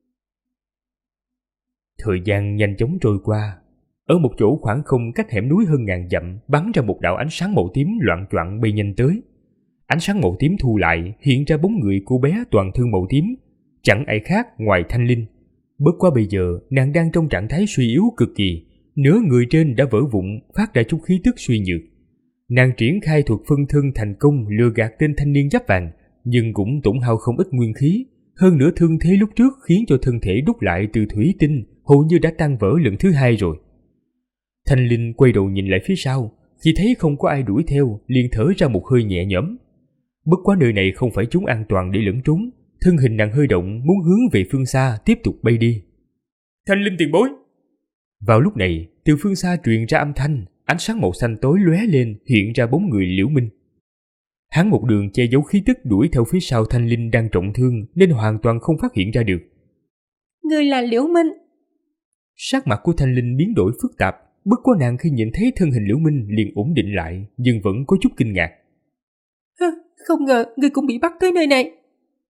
Thời gian nhanh chóng trôi qua. Ở một chỗ khoảng không cách hẻm núi hơn ngàn dặm bắn ra một đạo ánh sáng màu tím loạng choạng bay nhanh tới. Ánh sáng màu tím thu lại, hiện ra bóng người cô bé toàn thân màu tím, chẳng ai khác ngoài Thanh Linh. Bất quá bây giờ nàng đang trong trạng thái suy yếu cực kỳ, nửa người trên đã vỡ vụn, phát ra chút khí tức suy nhược. Nàng triển khai thuật phân thân thành công lừa gạt tên thanh niên giáp vàng, nhưng cũng tổn hao không ít nguyên khí. Hơn nữa thương thế lúc trước khiến cho thân thể đúc lại từ thủy tinh hầu như đã tan vỡ lần thứ 2 rồi. Thanh Linh quay đầu nhìn lại phía sau, khi thấy không có ai đuổi theo, liền thở ra một hơi nhẹ nhõm. Bất quá nơi này không phải chúng an toàn để lẫn trốn, thân hình nàng hơi động muốn hướng về phương xa tiếp tục bay đi. Thanh Linh tiền bối! Vào lúc này, từ phương xa truyền ra âm thanh, ánh sáng màu xanh tối lóe lên hiện ra bóng người Liễu Minh. Hắn một đường che giấu khí tức đuổi theo phía sau Thanh Linh đang trọng thương nên hoàn toàn không phát hiện ra được. Người là Liễu Minh. Sắc mặt của Thanh Linh biến đổi phức tạp, bất quá nàng khi nhìn thấy thân hình Liễu Minh liền ổn định lại, nhưng vẫn có chút kinh ngạc. Không ngờ người cũng bị bắt tới nơi này.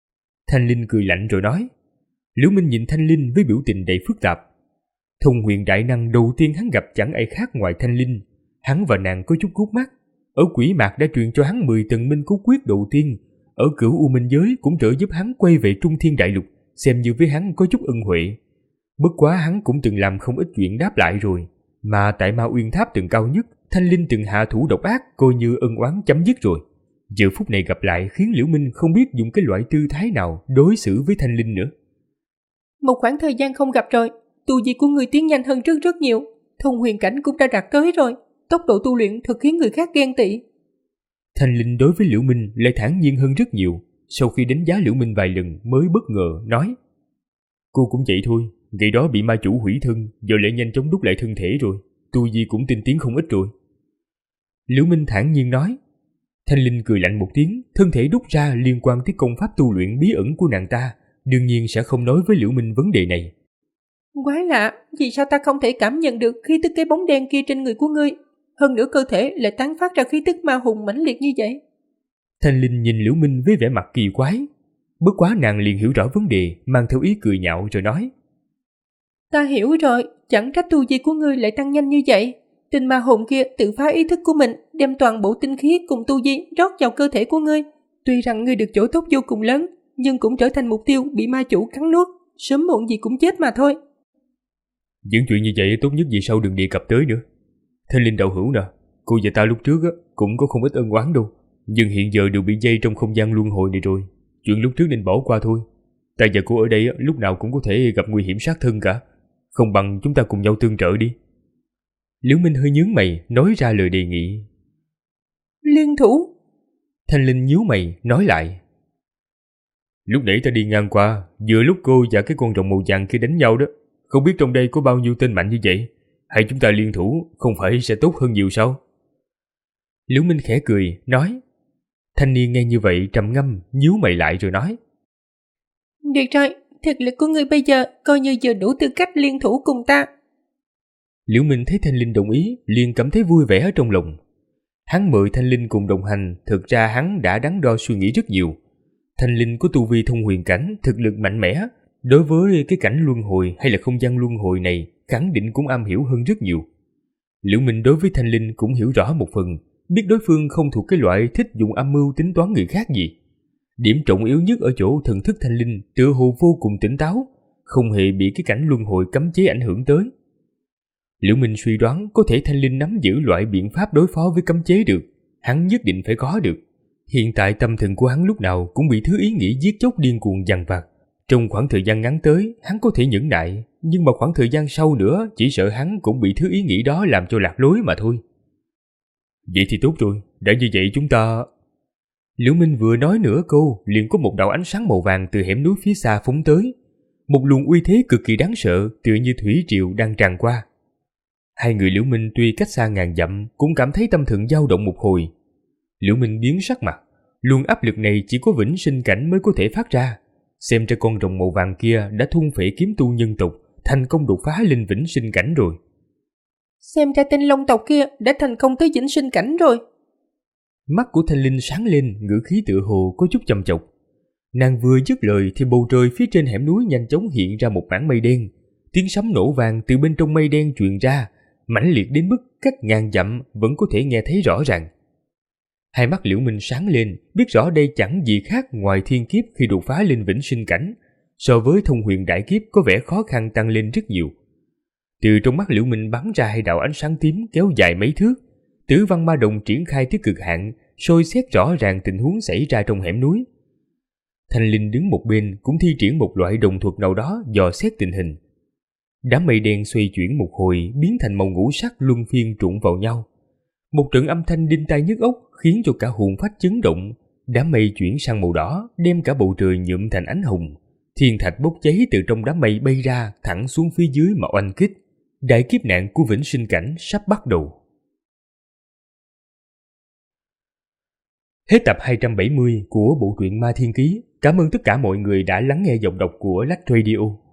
Thanh Linh cười lạnh rồi nói. Liễu Minh nhìn Thanh Linh với biểu tình đầy phức tạp. Thông huyền đại năng đầu tiên hắn gặp chẳng ai khác ngoài Thanh Linh. Hắn và nàng có chút gút mắt. Ở quỷ mạc đã truyền cho hắn 10 tầng minh cốt quyết đầu tiên. Ở cửu u minh giới cũng trợ giúp hắn quay về Trung Thiên Đại Lục, xem như với hắn có chút ân huệ. Bất quá hắn cũng từng làm không ít chuyện đáp lại rồi. Mà tại Ma Uyên Tháp tầng cao nhất, Thanh Linh từng hạ thủ độc ác, coi như ân oán chấm dứt rồi. Giờ phút này gặp lại khiến Liễu Minh không biết dùng cái loại tư thái nào đối xử với Thanh Linh nữa. Một khoảng thời gian không gặp rồi, tu vi của người tiến nhanh hơn rất rất nhiều. Thông huyền cảnh cũng đã đạt tới rồi. Tốc độ tu luyện thật khiến người khác ghen tị. Thanh Linh đối với Liễu Minh lại thản nhiên hơn rất nhiều. Sau khi đánh giá Liễu Minh vài lần mới bất ngờ nói: Cô cũng vậy thôi, ngày đó bị ma chủ hủy thân, giờ lại nhanh chóng đúc lại thân thể rồi, tu vi cũng tinh tiến không ít rồi. Liễu Minh thản nhiên nói. Thanh Linh cười lạnh một tiếng, thân thể đúc ra liên quan tới công pháp tu luyện bí ẩn của nàng ta, đương nhiên sẽ không nói với Liễu Minh vấn đề này. Quái lạ, vì sao ta không thể cảm nhận được khí tức cái bóng đen kia trên người của ngươi? Hơn nữa cơ thể lại tán phát ra khí tức ma hùng mãnh liệt như vậy. Thanh Linh nhìn Liễu Minh với vẻ mặt kỳ quái. Bất quá nàng liền hiểu rõ vấn đề, mang theo ý cười nhạo rồi nói. Ta hiểu rồi, chẳng trách tu vi của ngươi lại tăng nhanh như vậy. Tinh ma hồn kia tự phá ý thức của mình, đem toàn bộ tinh khí cùng tu vi rót vào cơ thể của ngươi. Tuy rằng ngươi được chỗ tốt vô cùng lớn, nhưng cũng trở thành mục tiêu bị ma chủ cắn nuốt, sớm muộn gì cũng chết mà thôi. Những chuyện như vậy tốt nhất vì sau đừng đề cập tới nữa. Thanh Linh đạo hữu nè, cô và ta lúc trước cũng có không ít ân oán đâu, nhưng hiện giờ đều bị dây trong không gian luân hồi này rồi. Chuyện lúc trước nên bỏ qua thôi. Ta và cô ở đây lúc nào cũng có thể gặp nguy hiểm sát thân cả. Không bằng chúng ta cùng nhau tương trợ đi. Liễu Minh hơi nhướng mày, nói ra lời đề nghị. Liên thủ? Thanh Linh nhíu mày, nói lại. Lúc nãy ta đi ngang qua, vừa lúc cô và cái con rồng màu vàng kia đánh nhau đó. Không biết trong đây có bao nhiêu tên mạnh như vậy. Hay chúng ta liên thủ, không phải sẽ tốt hơn nhiều sao? Liễu Minh khẽ cười, nói. Thanh niên nghe như vậy trầm ngâm, nhíu mày lại rồi nói. Được rồi, thực lực của ngươi bây giờ coi như vừa đủ tư cách liên thủ cùng ta. Liễu Minh thấy Thanh Linh đồng ý, liền cảm thấy vui vẻ trong lòng. Hắn mời Thanh Linh cùng đồng hành, thực ra hắn đã đắn đo suy nghĩ rất nhiều. Thanh Linh có tu vi thông huyền cảnh, thực lực mạnh mẽ, đối với cái cảnh luân hồi hay là không gian luân hồi này, khẳng định cũng am hiểu hơn rất nhiều. Liễu Minh đối với Thanh Linh cũng hiểu rõ một phần, biết đối phương không thuộc cái loại thích dùng âm mưu tính toán người khác gì. Điểm trọng yếu nhất ở chỗ thần thức Thanh Linh tựa hồ vô cùng tỉnh táo, không hề bị cái cảnh luân hồi cấm chế ảnh hưởng tới. Liễu Minh suy đoán có thể Thanh Linh nắm giữ loại biện pháp đối phó với cấm chế được, hắn nhất định phải có được. Hiện tại tâm thần của hắn lúc nào cũng bị thứ ý nghĩ giết chóc điên cuồng dằn vặt. Trong khoảng thời gian ngắn tới, hắn có thể nhẫn nại, nhưng mà khoảng thời gian sau nữa, chỉ sợ hắn cũng bị thứ ý nghĩ đó làm cho lạc lối mà thôi. Vậy thì tốt rồi, đã như vậy chúng ta... Liễu Minh vừa nói nửa câu, liền có một đạo ánh sáng màu vàng từ hẻm núi phía xa phóng tới. Một luồng uy thế cực kỳ đáng sợ, tựa như thủy triều đang tràn qua. Hai người Liễu Minh tuy cách xa ngàn dặm, cũng cảm thấy tâm thần dao động một hồi. Liễu Minh biến sắc mặt, luồng áp lực này chỉ có vĩnh sinh cảnh mới có thể phát ra. Xem ra con rồng màu vàng kia đã thôn phệ kiếm tu nhân tộc, thành công đột phá lên vĩnh sinh cảnh rồi. Xem ra tên Long tộc kia đã thành công tới vĩnh sinh cảnh rồi. Mắt của Thanh Linh sáng lên, ngữ khí tựa hồ có chút trầm trọng. Nàng vừa dứt lời thì bầu trời phía trên hẻm núi nhanh chóng hiện ra một mảng mây đen. Tiếng sấm nổ vang từ bên trong mây đen truyền ra, mãnh liệt đến mức cách ngàn dặm vẫn có thể nghe thấy rõ ràng. Hai mắt Liễu Minh sáng lên, biết rõ đây chẳng gì khác ngoài thiên kiếp khi đột phá lên vĩnh sinh cảnh, so với thông huyền đại kiếp có vẻ khó khăn tăng lên rất nhiều. Từ trong mắt Liễu Minh bắn ra hai đạo ánh sáng tím kéo dài mấy thước, Tử Văn Ma Đồng triển khai tới cực hạn, soi xét rõ ràng tình huống xảy ra trong hẻm núi. Thanh Linh đứng một bên cũng thi triển một loại đồng thuật nào đó dò xét tình hình. Đám mây đen xoay chuyển một hồi biến thành màu ngũ sắc luân phiên trụng vào nhau. Một trận âm thanh đinh tai nhức óc khiến cho cả hồn phách chấn động. Đám mây chuyển sang màu đỏ, đem cả bầu trời nhuộm thành ánh hồng. Thiên thạch bốc cháy từ trong đám mây bay ra thẳng xuống phía dưới mà oanh kích. Đại kiếp nạn của vĩnh sinh cảnh sắp bắt đầu. Hết tập 270 của bộ truyện Ma Thiên Ký. Cảm ơn tất cả mọi người đã lắng nghe giọng đọc của Lách Radio.